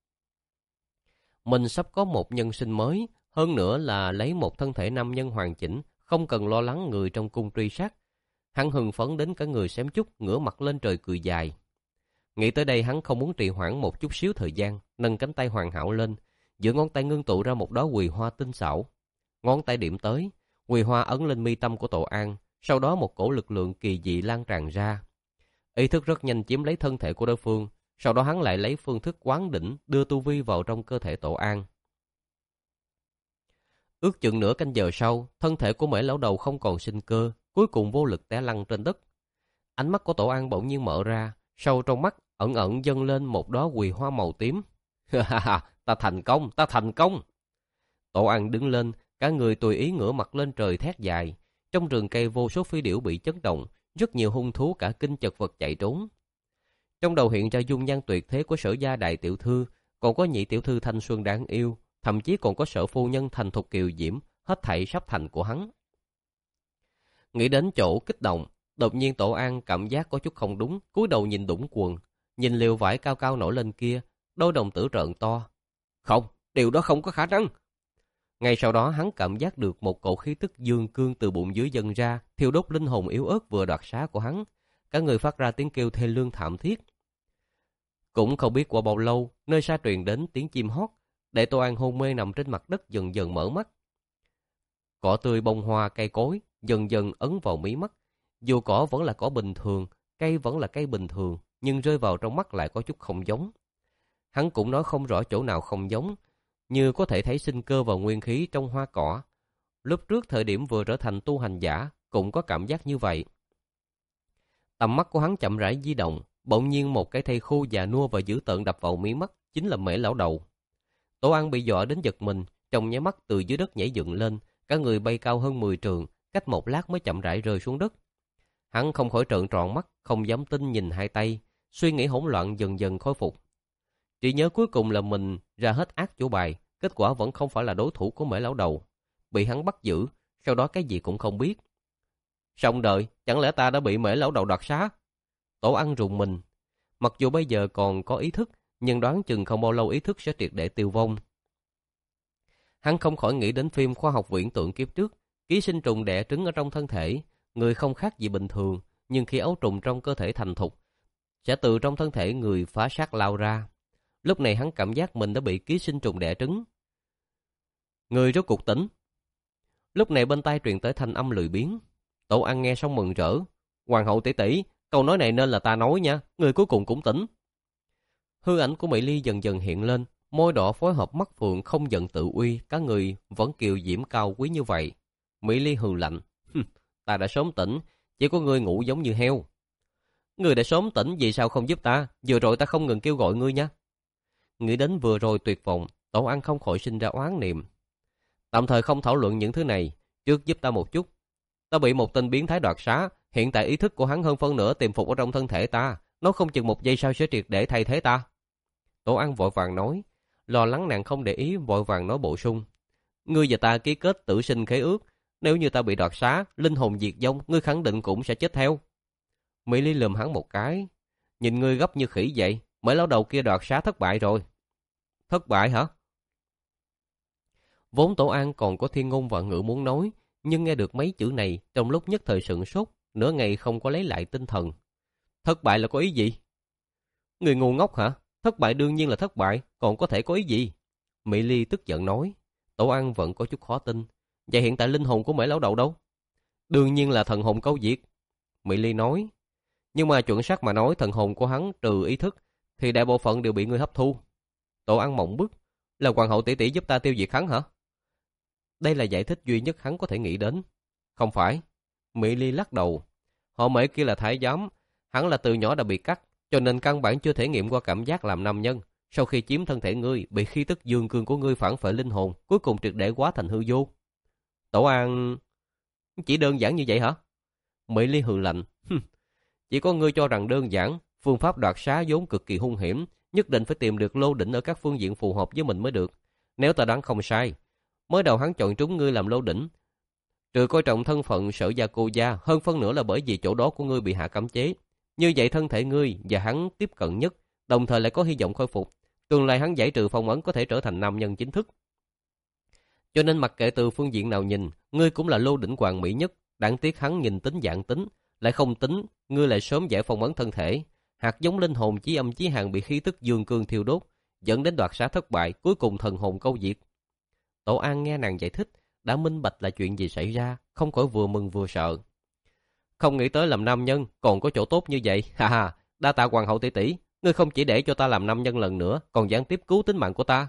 Mình sắp có một nhân sinh mới, hơn nữa là lấy một thân thể nam nhân hoàn chỉnh, không cần lo lắng người trong cung truy sát. Hắn hưng phấn đến cả người xém chút, ngửa mặt lên trời cười dài. Nghĩ tới đây hắn không muốn trì hoãn một chút xíu thời gian, nâng cánh tay hoàn hảo lên, giữa ngón tay ngưng tụ ra một đóa quỳ hoa tinh xảo. Ngón tay điểm tới, quỳ hoa ấn lên mi tâm của Tổ An, sau đó một cổ lực lượng kỳ dị lan tràn ra. Ý thức rất nhanh chiếm lấy thân thể của đối phương, sau đó hắn lại lấy phương thức quán đỉnh đưa tu vi vào trong cơ thể Tổ An. Ước chừng nửa canh giờ sau, thân thể của Mễ lão đầu không còn sinh cơ, cuối cùng vô lực té lăn trên đất. Ánh mắt của Tổ An bỗng nhiên mở ra, sâu trong mắt ẩn ẩn dâng lên một đóa quỳ hoa màu tím. Ha ha, ta thành công, ta thành công. Tổ An đứng lên, cả người tùy ý ngửa mặt lên trời thét dài. Trong rừng cây vô số phi điểu bị chấn động, rất nhiều hung thú cả kinh chật vật chạy trốn. Trong đầu hiện ra dung nhan tuyệt thế của Sở gia đại tiểu thư, còn có nhị tiểu thư thanh xuân đáng yêu, thậm chí còn có Sở phu nhân thành thục kiều diễm, hết thảy sắp thành của hắn. Nghĩ đến chỗ kích động, đột nhiên Tổ An cảm giác có chút không đúng, cúi đầu nhìn đũng quần, nhìn liều vải cao cao nổi lên kia, đôi đồng tử trợn to. Không, điều đó không có khả năng. Ngay sau đó hắn cảm giác được một cổ khí tức dương cương từ bụng dưới dâng ra, thiêu đốt linh hồn yếu ớt vừa đoạt xá của hắn, cả người phát ra tiếng kêu thê lương thảm thiết. Cũng không biết qua bao lâu, nơi xa truyền đến tiếng chim hót, để Tổ An hôn mê nằm trên mặt đất dần dần mở mắt. Cỏ tươi bông hoa cây cối dần dần ấn vào mí mắt, dù cỏ vẫn là cỏ bình thường, cây vẫn là cây bình thường, nhưng rơi vào trong mắt lại có chút không giống. Hắn cũng nói không rõ chỗ nào không giống, như có thể thấy sinh cơ và nguyên khí trong hoa cỏ. Lúc trước thời điểm vừa trở thành tu hành giả, cũng có cảm giác như vậy. Tầm mắt của hắn chậm rãi di động, bỗng nhiên một cái thây khô già nua và dữ tợn đập vào mí mắt, chính là Mễ lão đầu. Tổ An bị dọa đến giật mình, trong nháy mắt từ dưới đất nhảy dựng lên, cả người bay cao hơn mười trượng, cách một lát mới chậm rãi rơi xuống đất. Hắn không khỏi trợn tròn mắt, không dám tin nhìn hai tay, suy nghĩ hỗn loạn dần dần khôi phục. Chỉ nhớ cuối cùng là mình ra hết ác chủ bài, kết quả vẫn không phải là đối thủ của Mễ lão đầu, bị hắn bắt giữ, sau đó cái gì cũng không biết. Xong đời, chẳng lẽ ta đã bị Mễ lão đầu đoạt xá? Tổ ăn rùng mình. Mặc dù bây giờ còn có ý thức, nhưng đoán chừng không bao lâu ý thức sẽ triệt để tiêu vong. Hắn không khỏi nghĩ đến phim khoa học viễn tưởng kiếp trước, ký sinh trùng đẻ trứng ở trong thân thể, người không khác gì bình thường, nhưng khi ấu trùng trong cơ thể thành thục, sẽ từ trong thân thể người phá xác lao ra. Lúc này hắn cảm giác mình đã bị ký sinh trùng đẻ trứng. Người rốt cuộc tỉnh. Lúc này bên tai truyền tới thanh âm lười biếng. Tổ ăn nghe xong mừng rỡ. Hoàng hậu tỷ tỷ, câu nói này nên là ta nói nha, người cuối cùng cũng tỉnh. Hư ảnh của Mỹ Ly dần dần hiện lên, môi đỏ phối hợp mắt phượng không giận tự uy, cả người vẫn kiều diễm cao quý như vậy. Mỹ Ly hừ lạnh, ta đã sớm tỉnh, chỉ có ngươi ngủ giống như heo. Ngươi đã sớm tỉnh, vì sao không giúp ta? Vừa rồi ta không ngừng kêu gọi ngươi nha. Nghĩ đến vừa rồi tuyệt vọng, Tổ ăn không khỏi sinh ra oán niệm. Tạm thời không thảo luận những thứ này, trước giúp ta một chút. Ta bị một tên biến thái đoạt xá, hiện tại ý thức của hắn hơn phân nửa tiềm phục ở trong thân thể ta, nó không chừng một giây sau sẽ triệt để thay thế ta. Tổ ăn vội vàng nói, lo lắng nàng không để ý, vội vàng nói bổ sung. Ngươi và ta ký kết tử sinh khế ước, nếu như ta bị đoạt xá, linh hồn diệt vong, ngươi khẳng định cũng sẽ chết theo. Mỹ Ly lườm hắn một cái, nhìn ngươi gấp như khỉ vậy, mới lão đầu kia đoạt xá thất bại rồi. Thất bại hả? Vốn Tổ An còn có thiên ngôn vạn ngữ muốn nói, nhưng nghe được mấy chữ này, trong lúc nhất thời sửng sốt, nửa ngày không có lấy lại tinh thần. Thất bại là có ý gì? Người ngu ngốc hả? Thất bại đương nhiên là thất bại, còn có thể có ý gì? Mỹ Ly tức giận nói. Tổ An vẫn có chút khó tin. Vậy hiện tại linh hồn của Mễ lão đầu đâu? Đương nhiên là thần hồn câu diệt. Mỹ Ly nói. Nhưng mà chuẩn xác mà nói, thần hồn của hắn trừ ý thức, thì đại bộ phận đều bị ngươi hấp thu. Tổ An mộng bức. Là hoàng hậu tỷ tỷ giúp ta tiêu diệt hắn hả? Đây là giải thích duy nhất hắn có thể nghĩ đến. Không phải. Mỹ Ly lắc đầu. Họ Mễ kia là thái giám, hắn là từ nhỏ đã bị cắt, cho nên căn bản chưa thể nghiệm qua cảm giác làm nam nhân. Sau khi chiếm thân thể ngươi, bị khí tức dương cương của ngươi phản phệ linh hồn, cuối cùng triệt để hóa thành hư vô. Tổ An... Chỉ đơn giản như vậy hả? Mỹ Ly hừ lạnh. Chỉ có ngươi cho rằng đơn giản, phương pháp đoạt xá vốn cực kỳ hung hiểm, nhất định phải tìm được lô đỉnh ở các phương diện phù hợp với mình mới được. Nếu ta đoán không sai, mới đầu hắn chọn trúng ngươi làm lô đỉnh, trừ coi trọng thân phận sở gia cô gia, hơn phân nửa là bởi vì chỗ đó của ngươi bị hạ cấm chế. Như vậy thân thể ngươi và hắn tiếp cận nhất, đồng thời lại có hy vọng khôi phục. Tương lai hắn giải trừ phong ấn có thể trở thành nam nhân chính thức. Cho nên mặc kệ từ phương diện nào nhìn, ngươi cũng là lô đỉnh hoàn mỹ nhất. Đáng tiếc hắn nhìn tính dạng tính, lại không tính, ngươi lại sớm giải phong ấn thân thể. Hạt giống linh hồn chí âm chí hàng bị khí tức dương cương thiêu đốt, dẫn đến đoạt xá thất bại, cuối cùng thần hồn câu diệt. Tổ An nghe nàng giải thích, đã minh bạch là chuyện gì xảy ra, không khỏi vừa mừng vừa sợ. Không nghĩ tới làm nam nhân còn có chỗ tốt như vậy, ha ha, đa tạ hoàng hậu tỷ tỷ, ngươi không chỉ để cho ta làm nam nhân lần nữa, còn gián tiếp cứu tính mạng của ta.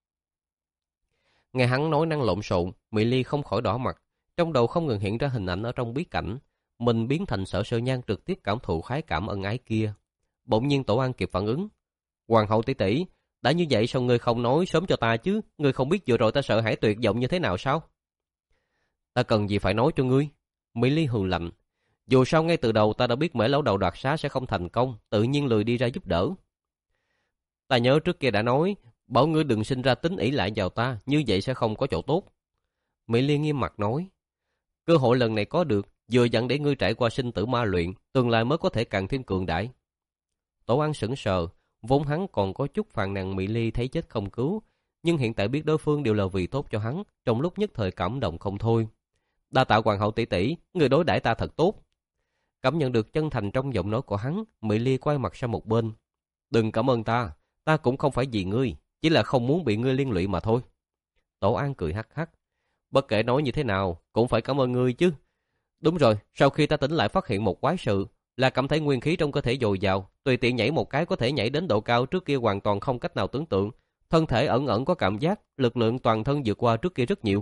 Nghe hắn nói năng lộn xộn, Mỹ Ly không khỏi đỏ mặt, trong đầu không ngừng hiện ra hình ảnh ở trong bí cảnh, mình biến thành Sở Sơ Nhan trực tiếp cảm thụ khái cảm ân ái kia. Bỗng nhiên Tổ An kịp phản ứng, hoàng hậu tỷ tỷ, đã như vậy sao ngươi không nói sớm cho ta chứ, ngươi không biết vừa rồi ta sợ hãi tuyệt vọng như thế nào sao? Ta cần gì phải nói cho ngươi? Mỹ Ly hừ lạnh. Dù sao ngay từ đầu ta đã biết Mễ lão đầu đoạt xá sẽ không thành công, tự nhiên lười đi ra giúp đỡ. Ta nhớ trước kia đã nói, bảo ngươi đừng sinh ra tính ỷ lại vào ta, như vậy sẽ không có chỗ tốt. Mỹ Ly nghiêm mặt nói, cơ hội lần này có được, vừa dặn để ngươi trải qua sinh tử ma luyện, tương lai mới có thể càng thêm cường đại. Tổ An sững sờ, vốn hắn còn có chút phàn nàn Mỹ Ly thấy chết không cứu, nhưng hiện tại biết đối phương đều là vì tốt cho hắn, trong lúc nhất thời cảm động không thôi. Đa tạ hoàng hậu tỷ tỷ, người đối đãi ta thật tốt. Cảm nhận được chân thành trong giọng nói của hắn, Mỹ Ly quay mặt sang một bên. Đừng cảm ơn ta, ta cũng không phải vì ngươi, chỉ là không muốn bị ngươi liên lụy mà thôi. Tổ An cười hắc hắc. Bất kể nói như thế nào, cũng phải cảm ơn ngươi chứ. Đúng rồi, sau khi ta tỉnh lại phát hiện một quái sự, là cảm thấy nguyên khí trong cơ thể dồi dào, tùy tiện nhảy một cái có thể nhảy đến độ cao trước kia hoàn toàn không cách nào tưởng tượng. Thân thể ẩn ẩn có cảm giác, lực lượng toàn thân vượt qua trước kia rất nhiều.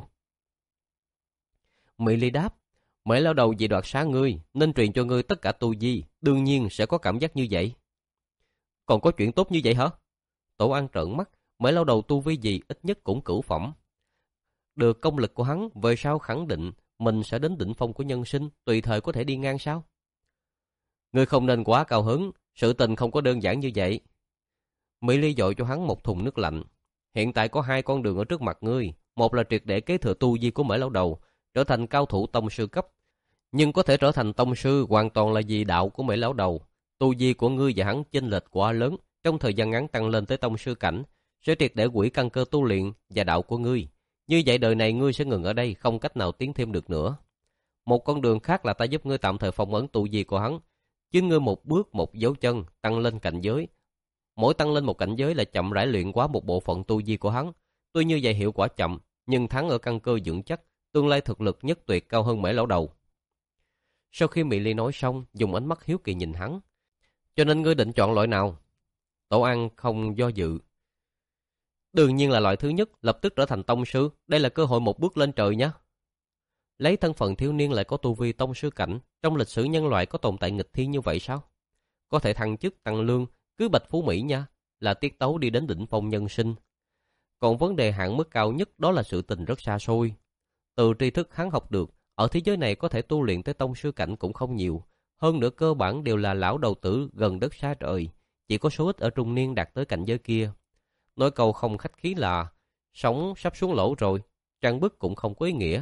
Mỹ Ly đáp, Mễ lão đầu vì đoạt xá ngươi, nên truyền cho ngươi tất cả tu vi, đương nhiên sẽ có cảm giác như vậy. Còn có chuyện tốt như vậy hả? Tổ An trợn mắt, Mễ lão đầu tu vi gì ít nhất cũng cửu phẩm. Được công lực của hắn, về sau khẳng định mình sẽ đến đỉnh phong của nhân sinh, tùy thời có thể đi ngang sao? Ngươi không nên quá cao hứng, sự tình không có đơn giản như vậy. Mỹ Ly dội cho hắn một thùng nước lạnh. Hiện tại có hai con đường ở trước mặt ngươi, Một là triệt để kế thừa tu vi của Mễ Lão Đầu, trở thành cao thủ tông sư cấp. Nhưng có thể trở thành tông sư hoàn toàn là vì đạo của Mễ Lão Đầu. Tu vi của ngươi và hắn chênh lệch quá lớn, trong thời gian ngắn tăng lên tới tông sư cảnh, sẽ triệt để hủy căn cơ tu luyện và đạo của ngươi. Như vậy đời này ngươi sẽ ngừng ở đây, không cách nào tiến thêm được nữa. Một con đường khác là ta giúp ngươi tạm thời phong ấn tu vi của hắn, chứ ngươi một bước một dấu chân tăng lên cảnh giới. Mỗi tăng lên một cảnh giới là chậm rãi luyện quá một bộ phận tu vi của hắn. Tuy như vậy hiệu quả chậm, nhưng thắng ở căn cơ vững chắc, tương lai thực lực nhất tuyệt cao hơn Mễ Lão Đầu. Sau khi Mỹ Ly nói xong, dùng ánh mắt hiếu kỳ nhìn hắn. Cho nên ngươi định chọn loại nào? Tổ An không do dự. Đương nhiên là loại thứ nhất, lập tức trở thành tông sư. Đây là cơ hội một bước lên trời nhé. Lấy thân phận thiếu niên lại có tu vi tông sư cảnh, trong lịch sử nhân loại có tồn tại nghịch thiên như vậy sao? Có thể thăng chức tăng lương, cứ bạch phú Mỹ nha, là tiết tấu đi đến đỉnh phong nhân sinh. Còn vấn đề hạn mức cao nhất đó là sự tình rất xa xôi. Từ tri thức hắn học được, ở thế giới này có thể tu luyện tới tông sư cảnh cũng không nhiều. Hơn nữa cơ bản đều là lão đầu tử gần đất xa trời, chỉ có số ít ở trung niên đạt tới cảnh giới kia. Nói câu không khách khí là sống sắp xuống lỗ rồi, trang bức cũng không có ý nghĩa.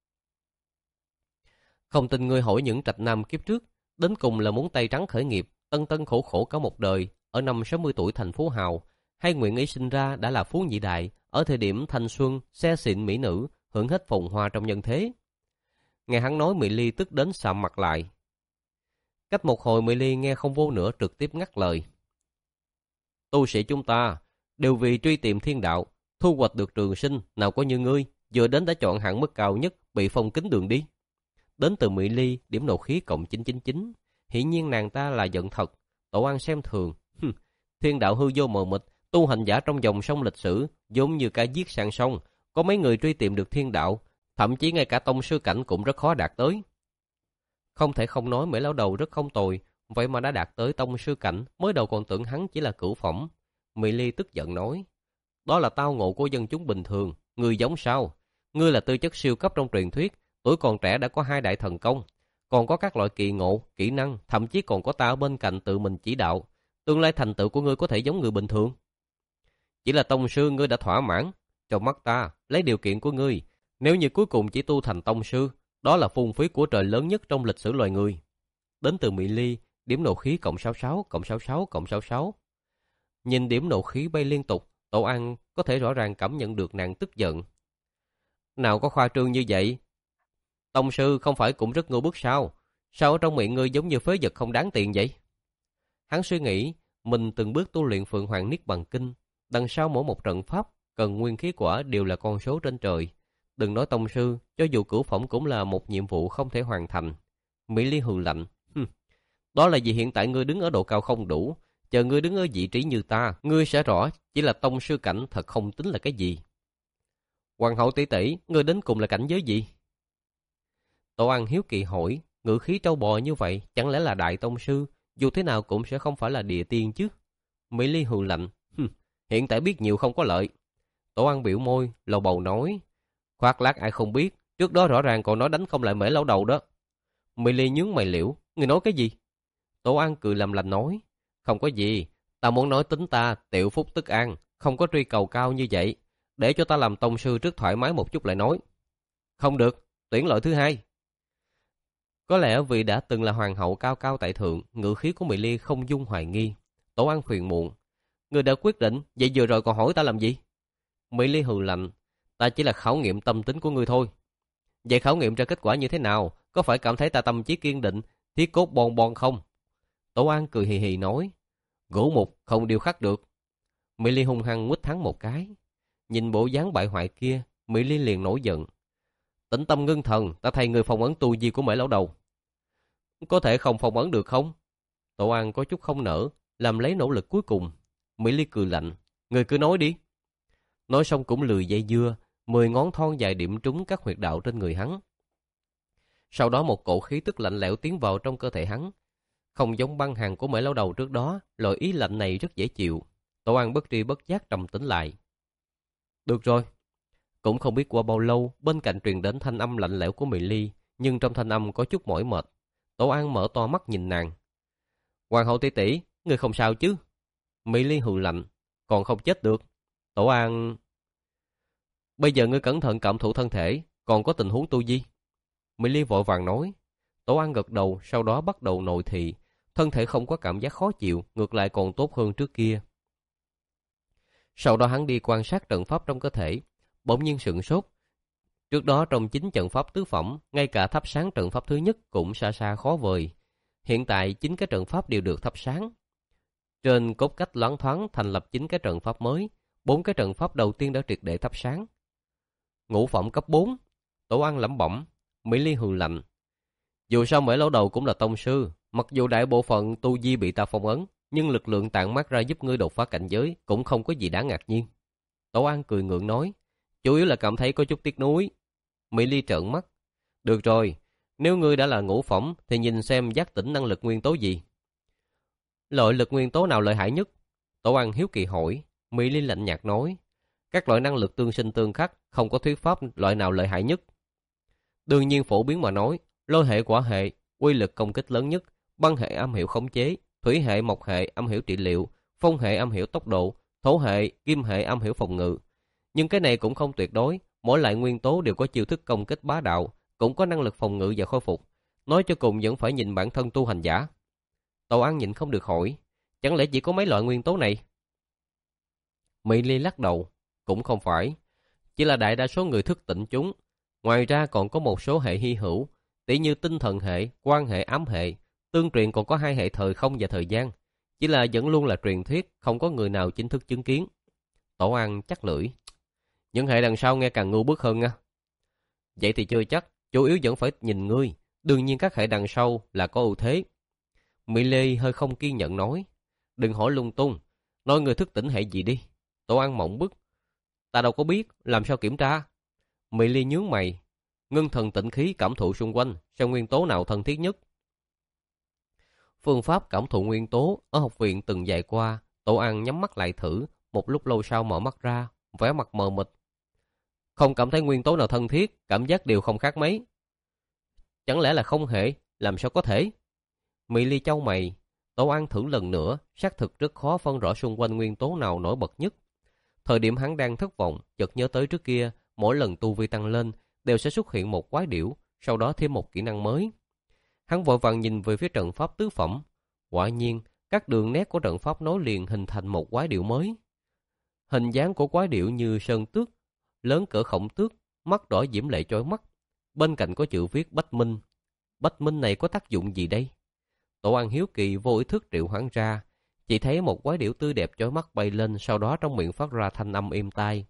Không tin ngươi hỏi những trạch nam kiếp trước, đến cùng là muốn tay trắng khởi nghiệp, tân tân khổ khổ cả một đời, ở năm sáu mươi tuổi thành phú hào, hay nguyện ý sinh ra đã là phú nhị đại, ở thời điểm thanh xuân, xe xịn mỹ nữ, hưởng hết phồn hoa trong nhân thế. Nghe hắn nói, Mỹ Ly tức đến sạm mặt lại. Cách một hồi Mỹ Ly nghe không vô nữa, trực tiếp ngắt lời. Tu sĩ chúng ta đều vì truy tìm thiên đạo, thu hoạch được trường sinh, nào có như ngươi, vừa đến đã chọn hạn mức cao nhất, bị phong kín đường đi. Đến từ Mỹ Ly, điểm nộ khí cộng chín chín chín. Hiển nhiên nàng ta là giận thật. Tổ An xem thường. Thiên đạo hư vô mờ mịt, tu hành giả trong dòng sông lịch sử, giống như cả giết sang sông. Có mấy người truy tìm được thiên đạo, thậm chí ngay cả tông sư cảnh cũng rất khó đạt tới. Không thể không nói Mễ Lão Đầu rất không tồi, vậy mà đã đạt tới tông sư cảnh, mới đầu còn tưởng hắn chỉ là cửu phẩm. Mỹ Ly tức giận nói, đó là tao ngộ của dân chúng bình thường, ngươi giống sao? Ngươi là tư chất siêu cấp trong truyền thuyết, tuổi còn trẻ đã có hai đại thần công, còn có các loại kỳ ngộ, kỹ năng, thậm chí còn có ta ở bên cạnh tự mình chỉ đạo. Tương lai thành tựu của ngươi có thể giống người bình thường. Chỉ là tông sư ngươi đã thỏa mãn. Trong mắt ta, lấy điều kiện của ngươi, nếu như cuối cùng chỉ tu thành tông sư, đó là phung phí của trời lớn nhất trong lịch sử loài người. Đến từ Mỹ Ly, điểm nộ khí cộng sáu sáu, cộng sáu sáu, cộng sáu sáu. Nhìn điểm nộ khí bay liên tục, Tổ An có thể rõ ràng cảm nhận được nàng tức giận. Nào có khoa trương như vậy? Tông sư không phải cũng rất ngu bức sao? Sao ở trong miệng ngươi giống như phế vật không đáng tiền vậy? Hắn suy nghĩ, mình từng bước tu luyện Phượng Hoàng Niết Bàn Kinh, đằng sau mỗi một trận pháp cần nguyên khí quả đều là con số trên trời. Đừng nói tông sư, cho dù cửu phẩm cũng là một nhiệm vụ không thể hoàn thành. Mỹ Ly hừ lạnh, đó là vì hiện tại ngươi đứng ở độ cao không đủ, chờ ngươi đứng ở vị trí như ta, ngươi sẽ rõ, chỉ là tông sư cảnh thật không tính là cái gì. Hoàng hậu tỷ tỷ, ngươi đến cùng là cảnh giới gì? Tổ An hiếu kỳ hỏi, ngữ khí trâu bò như vậy, chẳng lẽ là đại tông sư, dù thế nào cũng sẽ không phải là địa tiên chứ? Mỹ Ly hừ lạnh, hiện tại biết nhiều không có lợi. Tổ An biểu môi, lầu bầu nói, khoác lác ai không biết, trước đó rõ ràng còn nói đánh không lại Mễ Lão Đầu đó. Mỹ Ly nhướng mày liễu, ngươi nói cái gì? Tổ An cười làm lành nói, không có gì, ta muốn nói tính ta, tiểu phúc tức an, không có truy cầu cao như vậy, để cho ta làm tông sư trước thoải mái một chút lại nói. Không được, tuyển loại thứ hai. Có lẽ vì đã từng là hoàng hậu cao cao tại thượng, ngữ khí của Mỹ Ly không dung hoài nghi. Tổ An phiền muộn, ngươi đã quyết định, vậy vừa rồi còn hỏi ta làm gì? Mỹ Ly hừ lạnh, ta chỉ là khảo nghiệm tâm tính của ngươi thôi. Vậy khảo nghiệm ra kết quả như thế nào? Có phải cảm thấy ta tâm trí kiên định, thiết cốt bon bon không? Tổ An cười hì hì nói, gỗ mục không điều khắc được. Mỹ Ly hung hăng quýt thắng một cái. Nhìn bộ dáng bại hoại kia, Mỹ Ly liền nổi giận. Tĩnh tâm ngưng thần, ta thay người phong ấn tu vi của Mễ Lão Đầu. Có thể không phong ấn được không? Tổ An có chút không nỡ, làm lấy nỗ lực cuối cùng. Mỹ Ly cười lạnh, người cứ nói đi. Nói xong cũng lười dây dưa, mười ngón thon dài điểm trúng các huyệt đạo trên người hắn. Sau đó một cổ khí tức lạnh lẽo tiến vào trong cơ thể hắn. Không giống băng hàn của Mễ Lão Đầu trước đó, loại ý lạnh này rất dễ chịu. Tổ An bất tri bất giác trầm tĩnh lại. Được rồi. Cũng không biết qua bao lâu, bên cạnh truyền đến thanh âm lạnh lẽo của Mỹ Ly, nhưng trong thanh âm có chút mỏi mệt. Tổ An mở to mắt nhìn nàng. Hoàng hậu tỷ tỷ, người không sao chứ? Mỹ Ly hừ lạnh, còn không chết được. Tổ An... Bây giờ ngươi cẩn thận cảm thụ thân thể, còn có tình huống tu vi. Mỹ Ly vội vàng nói. Tổ An gật đầu, sau đó bắt đầu nội thị. Thân thể không có cảm giác khó chịu, ngược lại còn tốt hơn trước kia. Sau đó hắn đi quan sát trận pháp trong cơ thể, bỗng nhiên sửng sốt. Trước đó trong chính trận pháp tứ phẩm, ngay cả thắp sáng trận pháp thứ nhất cũng xa xa khó vời. Hiện tại chính cái trận pháp đều được thắp sáng. Trên cốt cách loáng thoáng thành lập chính cái trận pháp mới, bốn cái trận pháp đầu tiên đã triệt để thắp sáng. Ngũ phẩm cấp bốn, Tổ An lẩm bẩm. Mỹ Ly hừ lạnh. Dù sao Mễ Lão Đầu cũng là tông sư, mặc dù đại bộ phận tu vi bị ta phong ấn, nhưng lực lượng tản mát ra giúp ngươi đột phá cảnh giới cũng không có gì đáng ngạc nhiên. Tổ An cười ngượng nói, chủ yếu là cảm thấy có chút tiếc nuối. Mỹ Ly trợn mắt. Được rồi, nếu ngươi đã là ngũ phẩm thì nhìn xem giác tỉnh năng lực nguyên tố gì. Loại lực nguyên tố nào lợi hại nhất? Tổ An hiếu kỳ hỏi. Mỹ Ly lạnh nhạt nói, các loại năng lực tương sinh tương khắc, không có thuyết pháp loại nào lợi hại nhất. Đương nhiên phổ biến mà nói, lôi hệ quả hệ, uy lực công kích lớn nhất, băng hệ am hiểu khống chế, thủy hệ mộc hệ am hiểu trị liệu, phong hệ am hiểu tốc độ, thổ hệ, kim hệ am hiểu phòng ngự. Nhưng cái này cũng không tuyệt đối, mỗi loại nguyên tố đều có chiêu thức công kích bá đạo, cũng có năng lực phòng ngự và khôi phục. Nói cho cùng vẫn phải nhìn bản thân tu hành giả. Tổ An nhịn không được hỏi, chẳng lẽ chỉ có mấy loại nguyên tố này? Mỹ Ly lắc đầu, cũng không phải, chỉ là đại đa số người thức tỉnh chúng. Ngoài ra còn có một số hệ hy hữu, tỷ như tinh thần hệ, quan hệ, ám hệ, tương truyền còn có hai hệ thời không và thời gian. Chỉ là vẫn luôn là truyền thuyết, không có người nào chính thức chứng kiến. Tổ An chắc lưỡi. Những hệ đằng sau nghe càng ngu bức hơn nha. Vậy thì chưa chắc, chủ yếu vẫn phải nhìn ngươi. Đương nhiên các hệ đằng sau là có ưu thế. Mỹ Lê hơi không kiên nhẫn nói. Đừng hỏi lung tung, nói người thức tỉnh hệ gì đi. Tổ An mộng bức. Ta đâu có biết, làm sao kiểm tra? Mỹ Ly nhướng mày. Ngưng thần tĩnh khí cảm thụ xung quanh, xem nguyên tố nào thân thiết nhất. Phương pháp cảm thụ nguyên tố ở học viện từng dạy qua. Tổ An nhắm mắt lại thử, một lúc lâu sau mở mắt ra, vẻ mặt mờ mịt. Không cảm thấy nguyên tố nào thân thiết, cảm giác đều không khác mấy. Chẳng lẽ là không hệ, làm sao có thể? Mỹ Ly chau mày. Tổ An thử lần nữa, xác thực rất khó phân rõ xung quanh nguyên tố nào nổi bật nhất. Thời điểm hắn đang thất vọng, chợt nhớ tới trước kia, mỗi lần tu vi tăng lên, đều sẽ xuất hiện một quái điểu, sau đó thêm một kỹ năng mới. Hắn vội vàng nhìn về phía trận pháp tứ phẩm. Quả nhiên, các đường nét của trận pháp nối liền hình thành một quái điểu mới. Hình dáng của quái điểu như sơn tước, lớn cỡ khổng tước, mắt đỏ diễm lệ chói mắt. Bên cạnh có chữ viết Bách Minh. Bách Minh này có tác dụng gì đây? Tổ An hiếu kỳ vô ý thức triệu hoán ra, chỉ thấy một quái điểu tươi đẹp chói mắt bay lên, sau đó trong miệng phát ra thanh âm êm tai.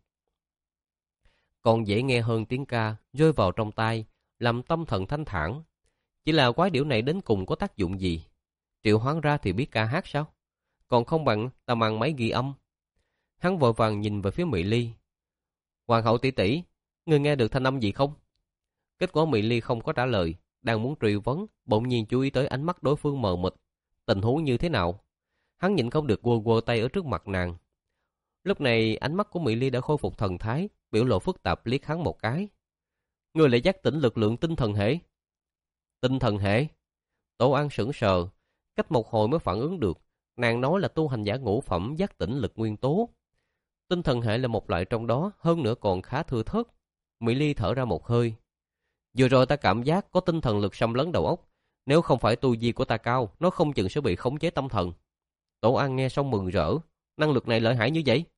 Còn dễ nghe hơn tiếng ca rơi vào trong tai, làm tâm thần thanh thản. Chỉ là quái điểu này đến cùng có tác dụng gì? Triệu hoán ra thì biết ca hát sao? Còn không bằng ta mang máy ghi âm. Hắn vội vàng nhìn về phía Mỹ Ly. Hoàng hậu tỷ tỷ, người nghe được thanh âm gì không? Kết quả Mỹ Ly không có trả lời, đang muốn truy vấn, bỗng nhiên chú ý tới ánh mắt đối phương mờ mịt. Tình huống như thế nào? Hắn nhịn không được quơ quơ tay ở trước mặt nàng. Lúc này ánh mắt của Mỹ Ly đã khôi phục thần thái, biểu lộ phức tạp liếc hắn một cái. Người lại giác tỉnh lực lượng tinh thần hệ. Tinh thần hệ? Tổ An sững sờ, cách một hồi mới phản ứng được. Nàng nói là tu hành giả ngũ phẩm giác tỉnh lực nguyên tố. Tinh thần hệ là một loại trong đó, hơn nữa còn khá thưa thớt. Mỹ Ly thở ra một hơi. Vừa rồi ta cảm giác có tinh thần lực xâm lấn đầu óc. Nếu không phải tu vi của ta cao, nó không chừng sẽ bị khống chế tâm thần. Tổ An nghe xong mừng rỡ. Năng lực này lợi hại như vậy?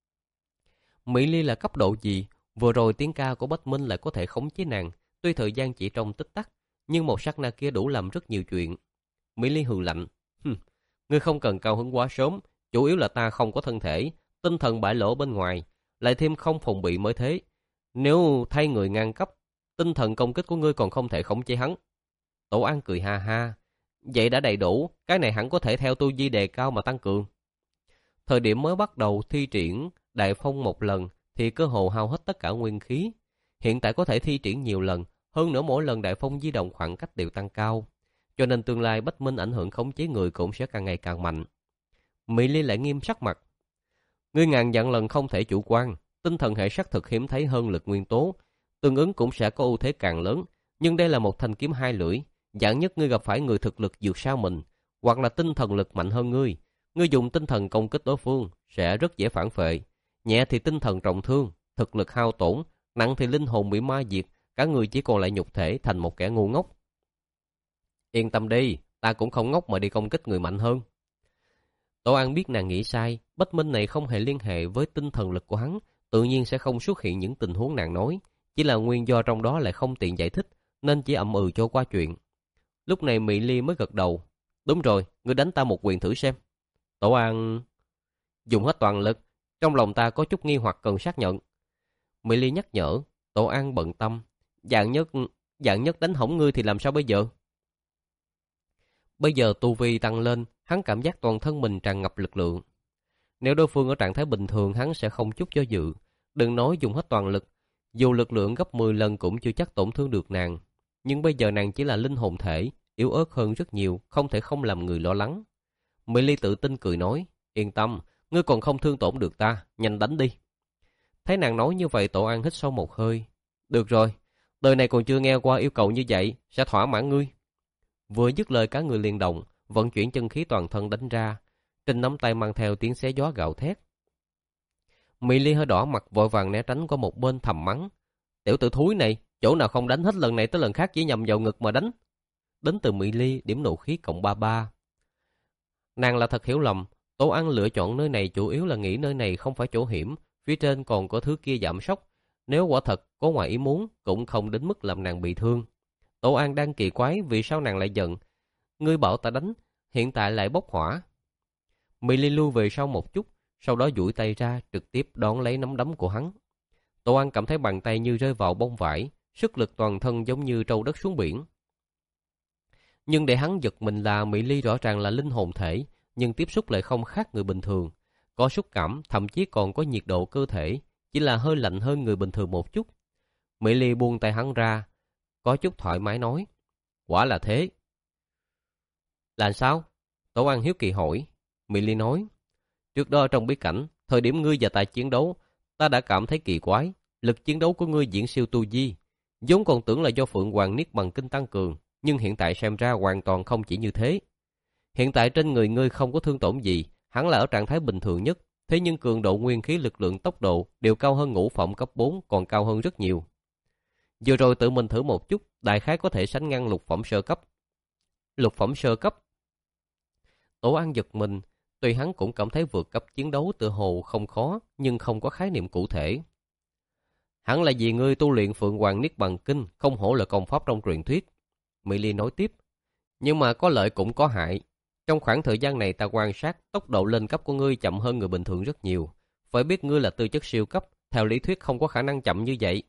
Mỹ Ly là cấp độ gì? Vừa rồi tiếng ca của Bách Minh lại có thể khống chế nàng. Tuy thời gian chỉ trong tích tắc, nhưng một sát na kia đủ làm rất nhiều chuyện. Mỹ Ly hừ lạnh. Ngươi không cần cao hứng quá sớm. Chủ yếu là ta không có thân thể, tinh thần bại lộ bên ngoài, lại thêm không phòng bị mới thế. Nếu thay người ngang cấp, tinh thần công kích của ngươi còn không thể khống chế hắn. Tổ An cười ha ha. Vậy đã đầy đủ, cái này hẳn có thể theo tu vi đề cao mà tăng cường. Thời điểm mới bắt đầu thi triển đại phong một lần thì cơ hồ hao hết tất cả nguyên khí. Hiện tại có thể thi triển nhiều lần, hơn nữa mỗi lần đại phong di động khoảng cách đều tăng cao. Cho nên tương lai Bách Minh ảnh hưởng khống chế người cũng sẽ càng ngày càng mạnh. Mỹ Ly lại nghiêm sắc mặt. Ngươi ngàn dặn lần không thể chủ quan, tinh thần hệ xác thực hiếm thấy hơn lực nguyên tố, tương ứng cũng sẽ có ưu thế càng lớn, nhưng đây là một thanh kiếm hai lưỡi, dạng nhất ngươi gặp phải người thực lực vượt sau mình, hoặc là tinh thần lực mạnh hơn ngươi, ngươi dùng tinh thần công kích đối phương sẽ rất dễ phản phệ, nhẹ thì tinh thần trọng thương, thực lực hao tổn, nặng thì linh hồn bị ma diệt, cả người chỉ còn lại nhục thể thành một kẻ ngu ngốc. Yên tâm đi, ta cũng không ngốc mà đi công kích người mạnh hơn. Tổ An biết nàng nghĩ sai, Bách Minh này không hề liên hệ với tinh thần lực của hắn, tự nhiên sẽ không xuất hiện những tình huống nàng nói, chỉ là nguyên do trong đó lại không tiện giải thích, nên chỉ ậm ừ cho qua chuyện. Lúc này Mỹ Ly mới gật đầu. Đúng rồi, ngươi đánh ta một quyền thử xem. Tổ An dùng hết toàn lực, trong lòng ta có chút nghi hoặc cần xác nhận. Mỹ Ly nhắc nhở. Tổ An bận tâm. Dạng nhất, dạng nhất đánh hỏng ngươi thì làm sao bây giờ? Bây giờ tu vi tăng lên, hắn cảm giác toàn thân mình tràn ngập lực lượng. Nếu đối phương ở trạng thái bình thường, hắn sẽ không chút do dự. Đừng nói dùng hết toàn lực, dù lực lượng gấp mười lần cũng chưa chắc tổn thương được nàng. Nhưng bây giờ nàng chỉ là linh hồn thể, yếu ớt hơn rất nhiều, không thể không làm người lo lắng. Mỹ Ly tự tin cười nói, yên tâm, ngươi còn không thương tổn được ta, nhanh đánh đi. Thấy nàng nói như vậy, Tổ An hít sâu một hơi. Được rồi, đời này còn chưa nghe qua yêu cầu như vậy, sẽ thỏa mãn ngươi. Vừa dứt lời cả người liền động, vận chuyển chân khí toàn thân đánh ra, trên nắm tay mang theo tiếng xé gió gào thét. Mỹ Ly hơi đỏ mặt vội vàng né tránh qua một bên thầm mắng. Tiểu tử thúi này, chỗ nào không đánh hết lần này tới lần khác chỉ nhầm vào ngực mà đánh. Đến từ Mỹ Ly, điểm nộ khí cộng ba mươi ba. Nàng là thật hiểu lầm, Tổ An lựa chọn nơi này chủ yếu là nghĩ nơi này không phải chỗ hiểm, phía trên còn có thứ kia giảm sốc. Nếu quả thật có ngoài ý muốn, cũng không đến mức làm nàng bị thương. Tổ An đang kỳ quái vì sao nàng lại giận. Ngươi bảo ta đánh, hiện tại lại bốc hỏa. Mỹ Ly lưu về sau một chút, sau đó duỗi tay ra trực tiếp đón lấy nắm đấm của hắn. Tổ An cảm thấy bàn tay như rơi vào bông vải, sức lực toàn thân giống như trâu đất xuống biển. Nhưng để hắn giật mình là Mỹ Ly rõ ràng là linh hồn thể, nhưng tiếp xúc lại không khác người bình thường. Có xúc cảm, thậm chí còn có nhiệt độ cơ thể, chỉ là hơi lạnh hơn người bình thường một chút. Mỹ Ly buông tay hắn ra, có chút thoải mái nói. Quả là thế. Làm sao? Tổ An hiếu kỳ hỏi. Mỹ Ly nói. Trước đó trong bí cảnh, thời điểm ngươi và ta chiến đấu, ta đã cảm thấy kỳ quái. Lực chiến đấu của ngươi diễn siêu tu vi, vốn còn tưởng là do Phượng Hoàng Niết Bàn Kinh tăng cường, nhưng hiện tại xem ra hoàn toàn không chỉ như thế. Hiện tại trên người ngươi không có thương tổn gì, hẳn là ở trạng thái bình thường nhất, thế nhưng cường độ nguyên khí, lực lượng, tốc độ đều cao hơn ngũ phẩm cấp bốn, còn cao hơn rất nhiều. Vừa rồi tự mình thử một chút, đại khái có thể sánh ngang lục phẩm sơ cấp. Lục phẩm sơ cấp. Tổ An giật mình, tuy hắn cũng cảm thấy vượt cấp chiến đấu tựa hồ không khó, nhưng không có khái niệm cụ thể. Hẳn là vì ngươi tu luyện Phượng Hoàng Niết Bàn Kinh, không hổ là công pháp trong truyền thuyết. Mỹ Ly nói tiếp. Nhưng mà có lợi cũng có hại. Trong khoảng thời gian này ta quan sát, tốc độ lên cấp của ngươi chậm hơn người bình thường rất nhiều. Phải biết ngươi là tư chất siêu cấp, theo lý thuyết không có khả năng chậm như vậy.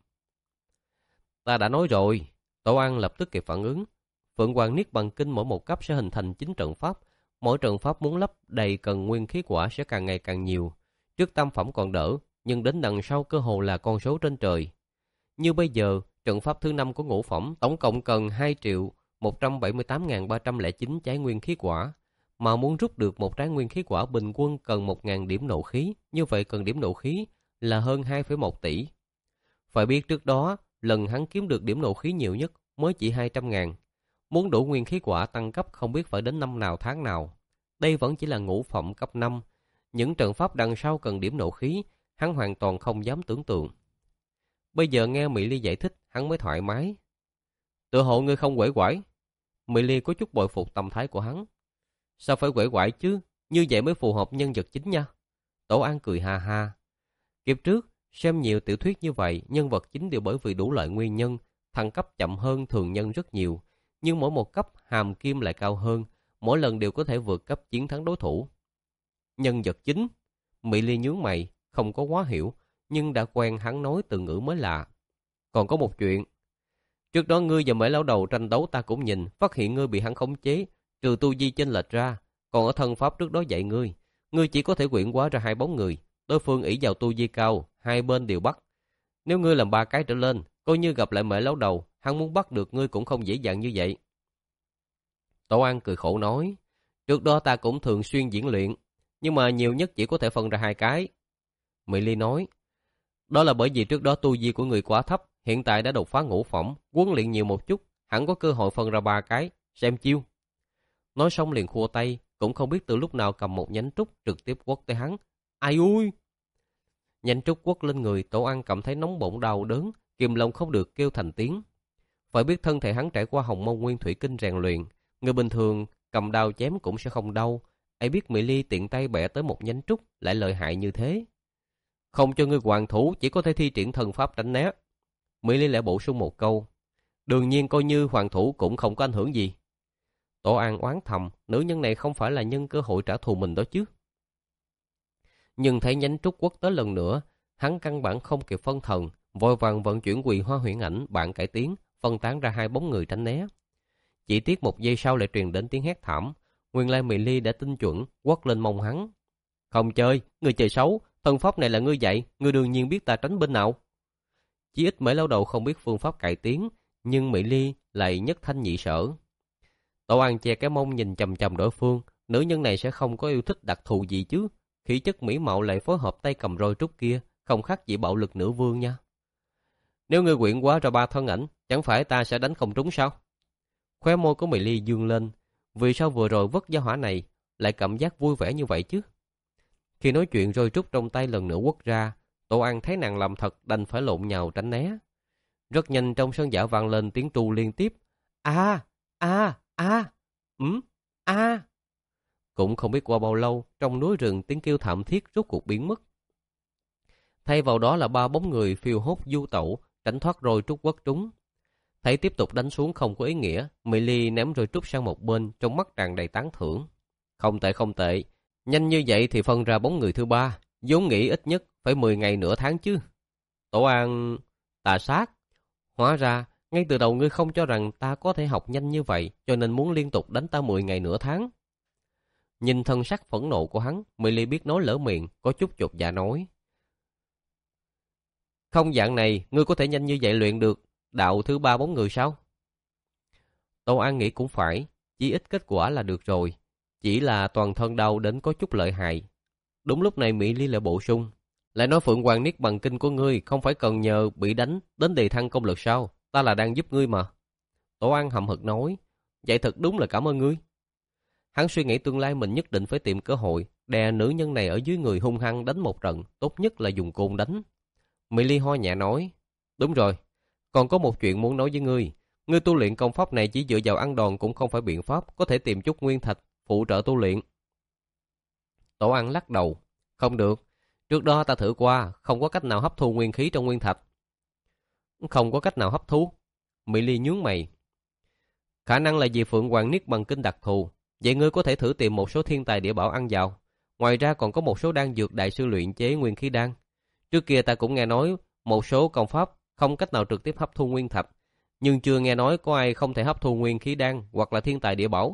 Ta đã nói rồi. Tổ An lập tức kịp phản ứng. Phượng Hoàng Niết Bàn Kinh mỗi một cấp sẽ hình thành chín trận pháp. Mỗi trận pháp muốn lấp đầy cần nguyên khí quả sẽ càng ngày càng nhiều. Trước tam phẩm còn đỡ, nhưng đến đằng sau cơ hồ là con số trên trời. Như bây giờ, trận pháp thứ năm của ngũ phẩm tổng cộng cần hai triệu một trăm bảy mươi tám nghìn ba trăm lẻ chín trái nguyên khí quả. Mà muốn rút được một trái nguyên khí quả bình quân cần một nghìn điểm nộ khí, như vậy cần điểm nộ khí là hơn hai phẩy một tỷ. Phải biết trước đó, lần hắn kiếm được điểm nộ khí nhiều nhất mới chỉ hai trăm ngàn. Muốn đủ nguyên khí quả tăng cấp không biết phải đến năm nào tháng nào. Đây vẫn chỉ là ngũ phẩm cấp năm. Những trận pháp đằng sau cần điểm nộ khí, hắn hoàn toàn không dám tưởng tượng. Bây giờ nghe Mỹ Ly giải thích, hắn mới thoải mái. Tự hộ ngươi không quể quải. Mỹ Ly có chút bội phục tâm thái của hắn. Sao phải quể quải chứ? Như vậy mới phù hợp nhân vật chính nha. Tổ An cười ha ha. Kiếp trước, xem nhiều tiểu thuyết như vậy, nhân vật chính đều bởi vì đủ loại nguyên nhân, thăng cấp chậm hơn thường nhân rất nhiều. Nhưng mỗi một cấp hàm kim lại cao hơn, mỗi lần đều có thể vượt cấp chiến thắng đối thủ. Nhân vật chính. Mỹ Ly nhướng mày, không có quá hiểu, nhưng đã quen hắn nói từ ngữ mới lạ. Còn có một chuyện. Trước đó ngươi và Mễ Lão Đầu tranh đấu ta cũng nhìn, phát hiện ngươi bị hắn khống chế, trừ tu vi chênh lệch ra, còn ở thân pháp trước đó dạy ngươi, ngươi chỉ có thể quyển hóa ra hai bóng người, đối phương ỷ vào tu vi cao, hai bên đều bắt. Nếu ngươi làm ba cái trở lên, coi như gặp lại Mễ Lão Đầu, hắn muốn bắt được ngươi cũng không dễ dàng như vậy. Tổ An cười khổ nói, trước đó ta cũng thường xuyên diễn luyện, nhưng mà nhiều nhất chỉ có thể phân ra hai cái. Mỹ Ly nói, đó là bởi vì trước đó tu vi của người quá thấp, hiện tại đã đột phá ngũ phẩm, huấn luyện nhiều một chút, hẳn có cơ hội phân ra ba cái, xem chiêu. Nói xong liền khua tay, cũng không biết từ lúc nào cầm một nhánh trúc trực tiếp quất tới hắn. Ai ui! Nhanh trút quất lên người, Tổ An cảm thấy nóng bỏng đau đớn, kìm lòng không được kêu thành tiếng. Phải biết thân thể hắn trải qua hồng môn nguyên thủy kinh rèn luyện, người bình thường cầm đao chém cũng sẽ không đau. Ai biết Mỹ Ly tiện tay bẻ tới một nhánh trúc lại lợi hại như thế. Không cho ngươi hoàn thủ, chỉ có thể thi triển thần pháp tránh né. Mỹ Ly lại bổ sung một câu. Đương nhiên coi như hoàn thủ cũng không có ảnh hưởng gì. Tổ An oán thầm, nữ nhân này không phải là nhân cơ hội trả thù mình đó chứ. Nhưng thấy nhánh trúc quất tới lần nữa, hắn căn bản không kịp phân thần, vội vàng vận chuyển Quỳ Hoa Huyễn Ảnh bản cải tiến, phân tán ra hai bóng người tránh né. Chỉ tiếc một giây sau lại truyền đến tiếng hét thảm, nguyên lai Mỹ Ly đã tinh chuẩn quất lên mông hắn. Không chơi, người chơi xấu, thần pháp này là ngươi dạy, ngươi đương nhiên biết ta tránh bên nào. Chỉ ít mấy lão đầu không biết phương pháp cải tiến, nhưng Mỹ Ly lại nhất thanh nhị sở. Tổ An che cái mông nhìn chằm chằm đối phương, nữ nhân này sẽ không có yêu thích đặc thù gì chứ. Khí chất mỹ mạo lại phối hợp tay cầm roi trúc kia, không khác gì bạo lực nữ vương nha. Nếu ngươi quyện quá ra ba thân ảnh, chẳng phải ta sẽ đánh không trúng sao? Khóe môi của Mỹ Ly dương lên, vì sao vừa rồi vứt gia hỏa này lại cảm giác vui vẻ như vậy chứ? Khi nói chuyện roi trúc trong tay lần nữa quất ra, Tổ An thấy nàng làm thật đành phải lộn nhào tránh né. Rất nhanh trong sân giả vang lên tiếng tru liên tiếp. A, a, a, ừm, a. Cũng không biết qua bao lâu, trong núi rừng tiếng kêu thảm thiết rốt cuộc biến mất. Thay vào đó là ba bóng người phiêu hốt du tẩu, tránh thoát roi trúc quất trúng. Thấy tiếp tục đánh xuống không có ý nghĩa, Mỹ Ly ném roi trúc sang một bên, trong mắt tràn đầy tán thưởng. Không tệ không tệ, nhanh như vậy thì phân ra bóng người thứ ba, vốn nghĩ ít nhất phải mười ngày nửa tháng chứ. Tổ An, tà sát. Hóa ra, ngay từ đầu ngươi không cho rằng ta có thể học nhanh như vậy, cho nên muốn liên tục đánh ta mười ngày nửa tháng. Nhìn thân sắc phẫn nộ của hắn, Mỹ Ly biết nói lỡ miệng, có chút chột dạ nói. Không dạng này, ngươi có thể nhanh như vậy luyện được đạo thứ ba bóng người sao? Tổ An nghĩ cũng phải, chỉ ít kết quả là được rồi. Chỉ là toàn thân đau đến có chút lợi hại. Đúng lúc này Mỹ Ly lại bổ sung. Lại nói Phượng Hoàng Niết Bằng Kinh của ngươi không phải cần nhờ bị đánh đến đề thăng công lực sao? Ta là đang giúp ngươi mà. Tổ An hậm hực nói. Vậy thật đúng là cảm ơn ngươi. Hắn suy nghĩ tương lai mình nhất định phải tìm cơ hội đè nữ nhân này ở dưới người hung hăng đánh một trận, tốt nhất là dùng côn đánh. Mỹ Ly ho nhẹ nói. Đúng rồi, còn có một chuyện muốn nói với ngươi. Ngươi tu luyện công pháp này chỉ dựa vào ăn đòn cũng không phải biện pháp, có thể tìm chút nguyên thạch phụ trợ tu luyện. Tổ An lắc đầu. Không được, trước đó ta thử qua, không có cách nào hấp thu nguyên khí trong nguyên thạch. Không có cách nào hấp thu? Mỹ Ly nhướng mày. Khả năng là vì Phượng Hoàng Niết Bằng Kinh đặc thù. Vậy ngươi có thể thử tìm một số thiên tài địa bảo ăn vào. Ngoài ra còn có một số đan dược đại sư luyện chế nguyên khí đan. Trước kia ta cũng nghe nói một số công pháp không cách nào trực tiếp hấp thu nguyên thạch, nhưng chưa nghe nói có ai không thể hấp thu nguyên khí đan hoặc là thiên tài địa bảo.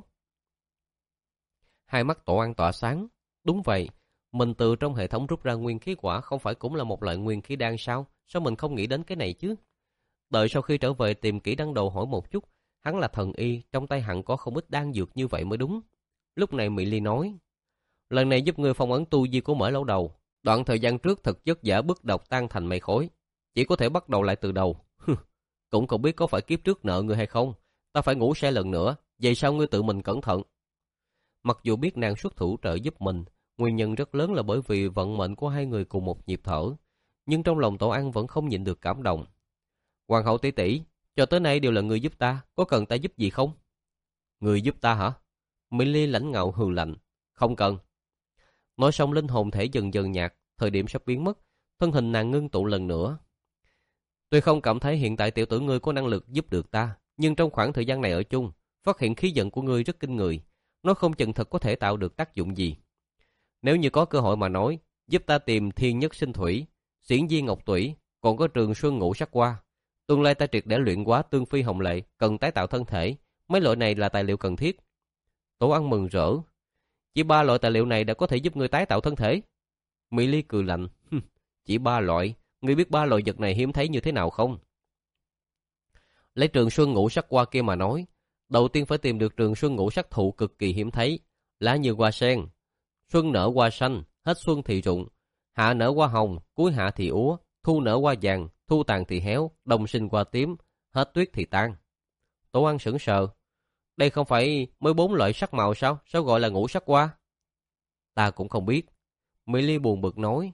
Hai mắt Tổ An tỏa sáng. Đúng vậy, mình từ trong hệ thống rút ra nguyên khí quả không phải cũng là một loại nguyên khí đan sao? Sao mình không nghĩ đến cái này chứ? Đợi sau khi trở về tìm kỹ đan đồ hỏi một chút, hắn là thần y, trong tay hẳn có không ít đan dược như vậy mới đúng. Lúc này Mỹ Ly nói, lần này giúp ngươi phong ấn tu vi của Mở Lão Đầu. Đoạn thời gian trước thật vất vả bức độc tan thành mây khói, chỉ có thể bắt đầu lại từ đầu. Cũng không biết có phải kiếp trước nợ ngươi hay không. Ta phải ngủ say lần nữa, vậy sao ngươi tự mình cẩn thận? Mặc dù biết nàng xuất thủ trợ giúp mình, nguyên nhân rất lớn là bởi vì vận mệnh của hai người cùng một nhịp thở, nhưng trong lòng Tổ An vẫn không nhịn được cảm động. Hoàng hậu tỷ tỷ, cho tới nay đều là người giúp ta, có cần ta giúp gì không? Người giúp ta hả? Mỹ Ly lãnh ngạo hừ lạnh. Không cần. Nói xong linh hồn thể dần dần nhạt, thời điểm sắp biến mất, thân hình nàng ngưng tụ lần nữa. Tuy không cảm thấy hiện tại tiểu tử ngươi có năng lực giúp được ta, nhưng trong khoảng thời gian này ở chung, phát hiện khí giận của ngươi rất kinh người, nó không chừng thật có thể tạo được tác dụng gì. Nếu như có cơ hội mà nói, giúp ta tìm Thiên Nhất Sinh Thủy, Xiển Di Ngọc Tủy, còn có Trường Xuân Ngũ Sắc Hoa. Tương lai ta triệt để luyện hóa Tương Phi Hồng Lệ, cần tái tạo thân thể, mấy loại này là tài liệu cần thiết. Tổ An mừng rỡ. Chỉ ba loại tài liệu này đã có thể giúp ngươi tái tạo thân thể. Mỹ Ly cười lạnh. Chỉ ba loại, ngươi biết ba loại vật này hiếm thấy như thế nào không? Lấy Trường Xuân Ngũ Sắc Hoa kia mà nói, đầu tiên phải tìm được Trường Xuân Ngũ Sắc thụ cực kỳ hiếm thấy, lá như hoa sen, xuân nở hoa xanh, hết xuân thì rụng, hạ nở hoa hồng, cuối hạ thì úa, thu nở hoa vàng, thu tàn thì héo, đông sinh hoa tím, hết tuyết thì tan. Tổ An sững sờ. Đây không phải mới bốn loại sắc màu sao? Sao gọi là ngũ sắc hoa? Ta cũng không biết. Mỹ Ly buồn bực nói.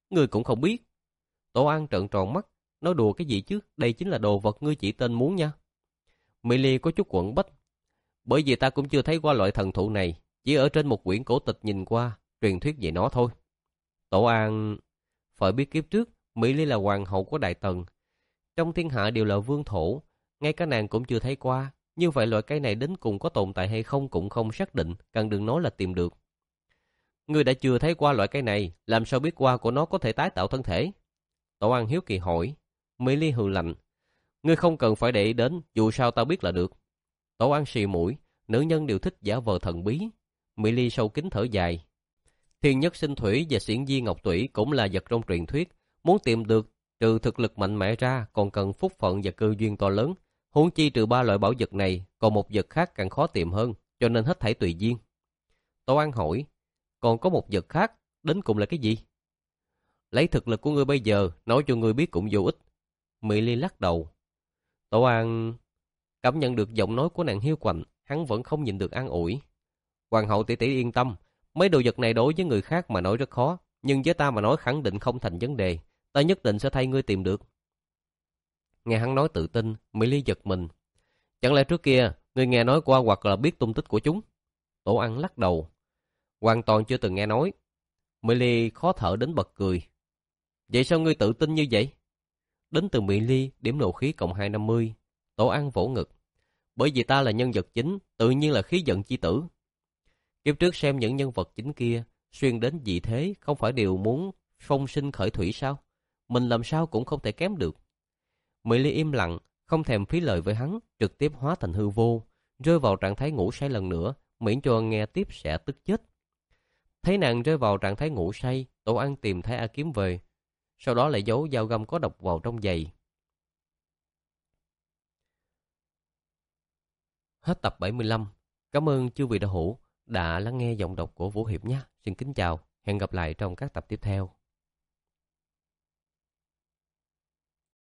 Ngươi cũng không biết. Tổ An trợn tròn mắt, nói đùa cái gì chứ, đây chính là đồ vật ngươi chỉ tên muốn nha. Mỹ Ly có chút quẫn bách. Bởi vì ta cũng chưa thấy qua loại thần thụ này, chỉ ở trên một quyển cổ tịch nhìn qua, truyền thuyết về nó thôi. Tổ An... Phải biết kiếp trước, Mỹ Ly là hoàng hậu của Đại Tần. Trong thiên hạ đều là vương thổ, ngay cả nàng cũng chưa thấy qua. Như vậy loại cây này đến cùng có tồn tại hay không cũng không xác định, càng đừng nói là tìm được. Ngươi đã chưa thấy qua loại cây này, làm sao biết qua của nó có thể tái tạo thân thể? Tổ An hiếu kỳ hỏi. Mỹ Ly hừ lạnh. Ngươi không cần phải để ý đến, dù sao tao biết là được. Tổ An xì mũi, nữ nhân đều thích giả vờ thần bí. Mỹ Ly sâu kín thở dài. Thiên nhất sinh thủy và xiển di ngọc tủy cũng là vật trong truyền thuyết. Muốn tìm được, trừ thực lực mạnh mẽ ra, còn cần phúc phận và cơ duyên to lớn. Huống chi trừ ba loại bảo vật này, còn một vật khác càng khó tìm hơn, cho nên hết thảy tùy duyên. Tổ An hỏi, còn có một vật khác, đến cùng là cái gì? Lấy thực lực của ngươi bây giờ, nói cho ngươi biết cũng vô ích. Mỹ Ly lắc đầu. Tổ An cảm nhận được giọng nói của nàng hiu quạnh, hắn vẫn không nhìn được an ủi. Hoàng hậu tỷ tỷ yên tâm, mấy đồ vật này đối với người khác mà nói rất khó, nhưng với ta mà nói khẳng định không thành vấn đề, ta nhất định sẽ thay ngươi tìm được. Nghe hắn nói tự tin, Mỹ Ly giật mình. Chẳng lẽ trước kia, ngươi nghe nói qua hoặc là biết tung tích của chúng? Tổ An lắc đầu. Hoàn toàn chưa từng nghe nói. Mỹ Ly khó thở đến bật cười. Vậy sao ngươi tự tin như vậy? Đến từ Mỹ Ly, điểm nộ khí cộng hai trăm năm mươi. Tổ An vỗ ngực. Bởi vì ta là nhân vật chính, tự nhiên là khí giận chi tử. Kiếp trước xem những nhân vật chính kia, xuyên đến dị thế, không phải đều muốn phong sinh khởi thủy sao? Mình làm sao cũng không thể kém được. Mỹ Ly im lặng, không thèm phí lời với hắn, trực tiếp hóa thành hư vô, rơi vào trạng thái ngủ say lần nữa, miễn cho nghe tiếp sẽ tức chết. Thấy nàng rơi vào trạng thái ngủ say, Tổ An tìm Thái A Kiếm về, sau đó lại giấu dao găm có độc vào trong giày. Hết tập bảy mươi lăm. Cảm ơn chư vị đạo hữu đã lắng nghe giọng đọc của Vũ Hiệp nhé. Xin kính chào, hẹn gặp lại trong các tập tiếp theo.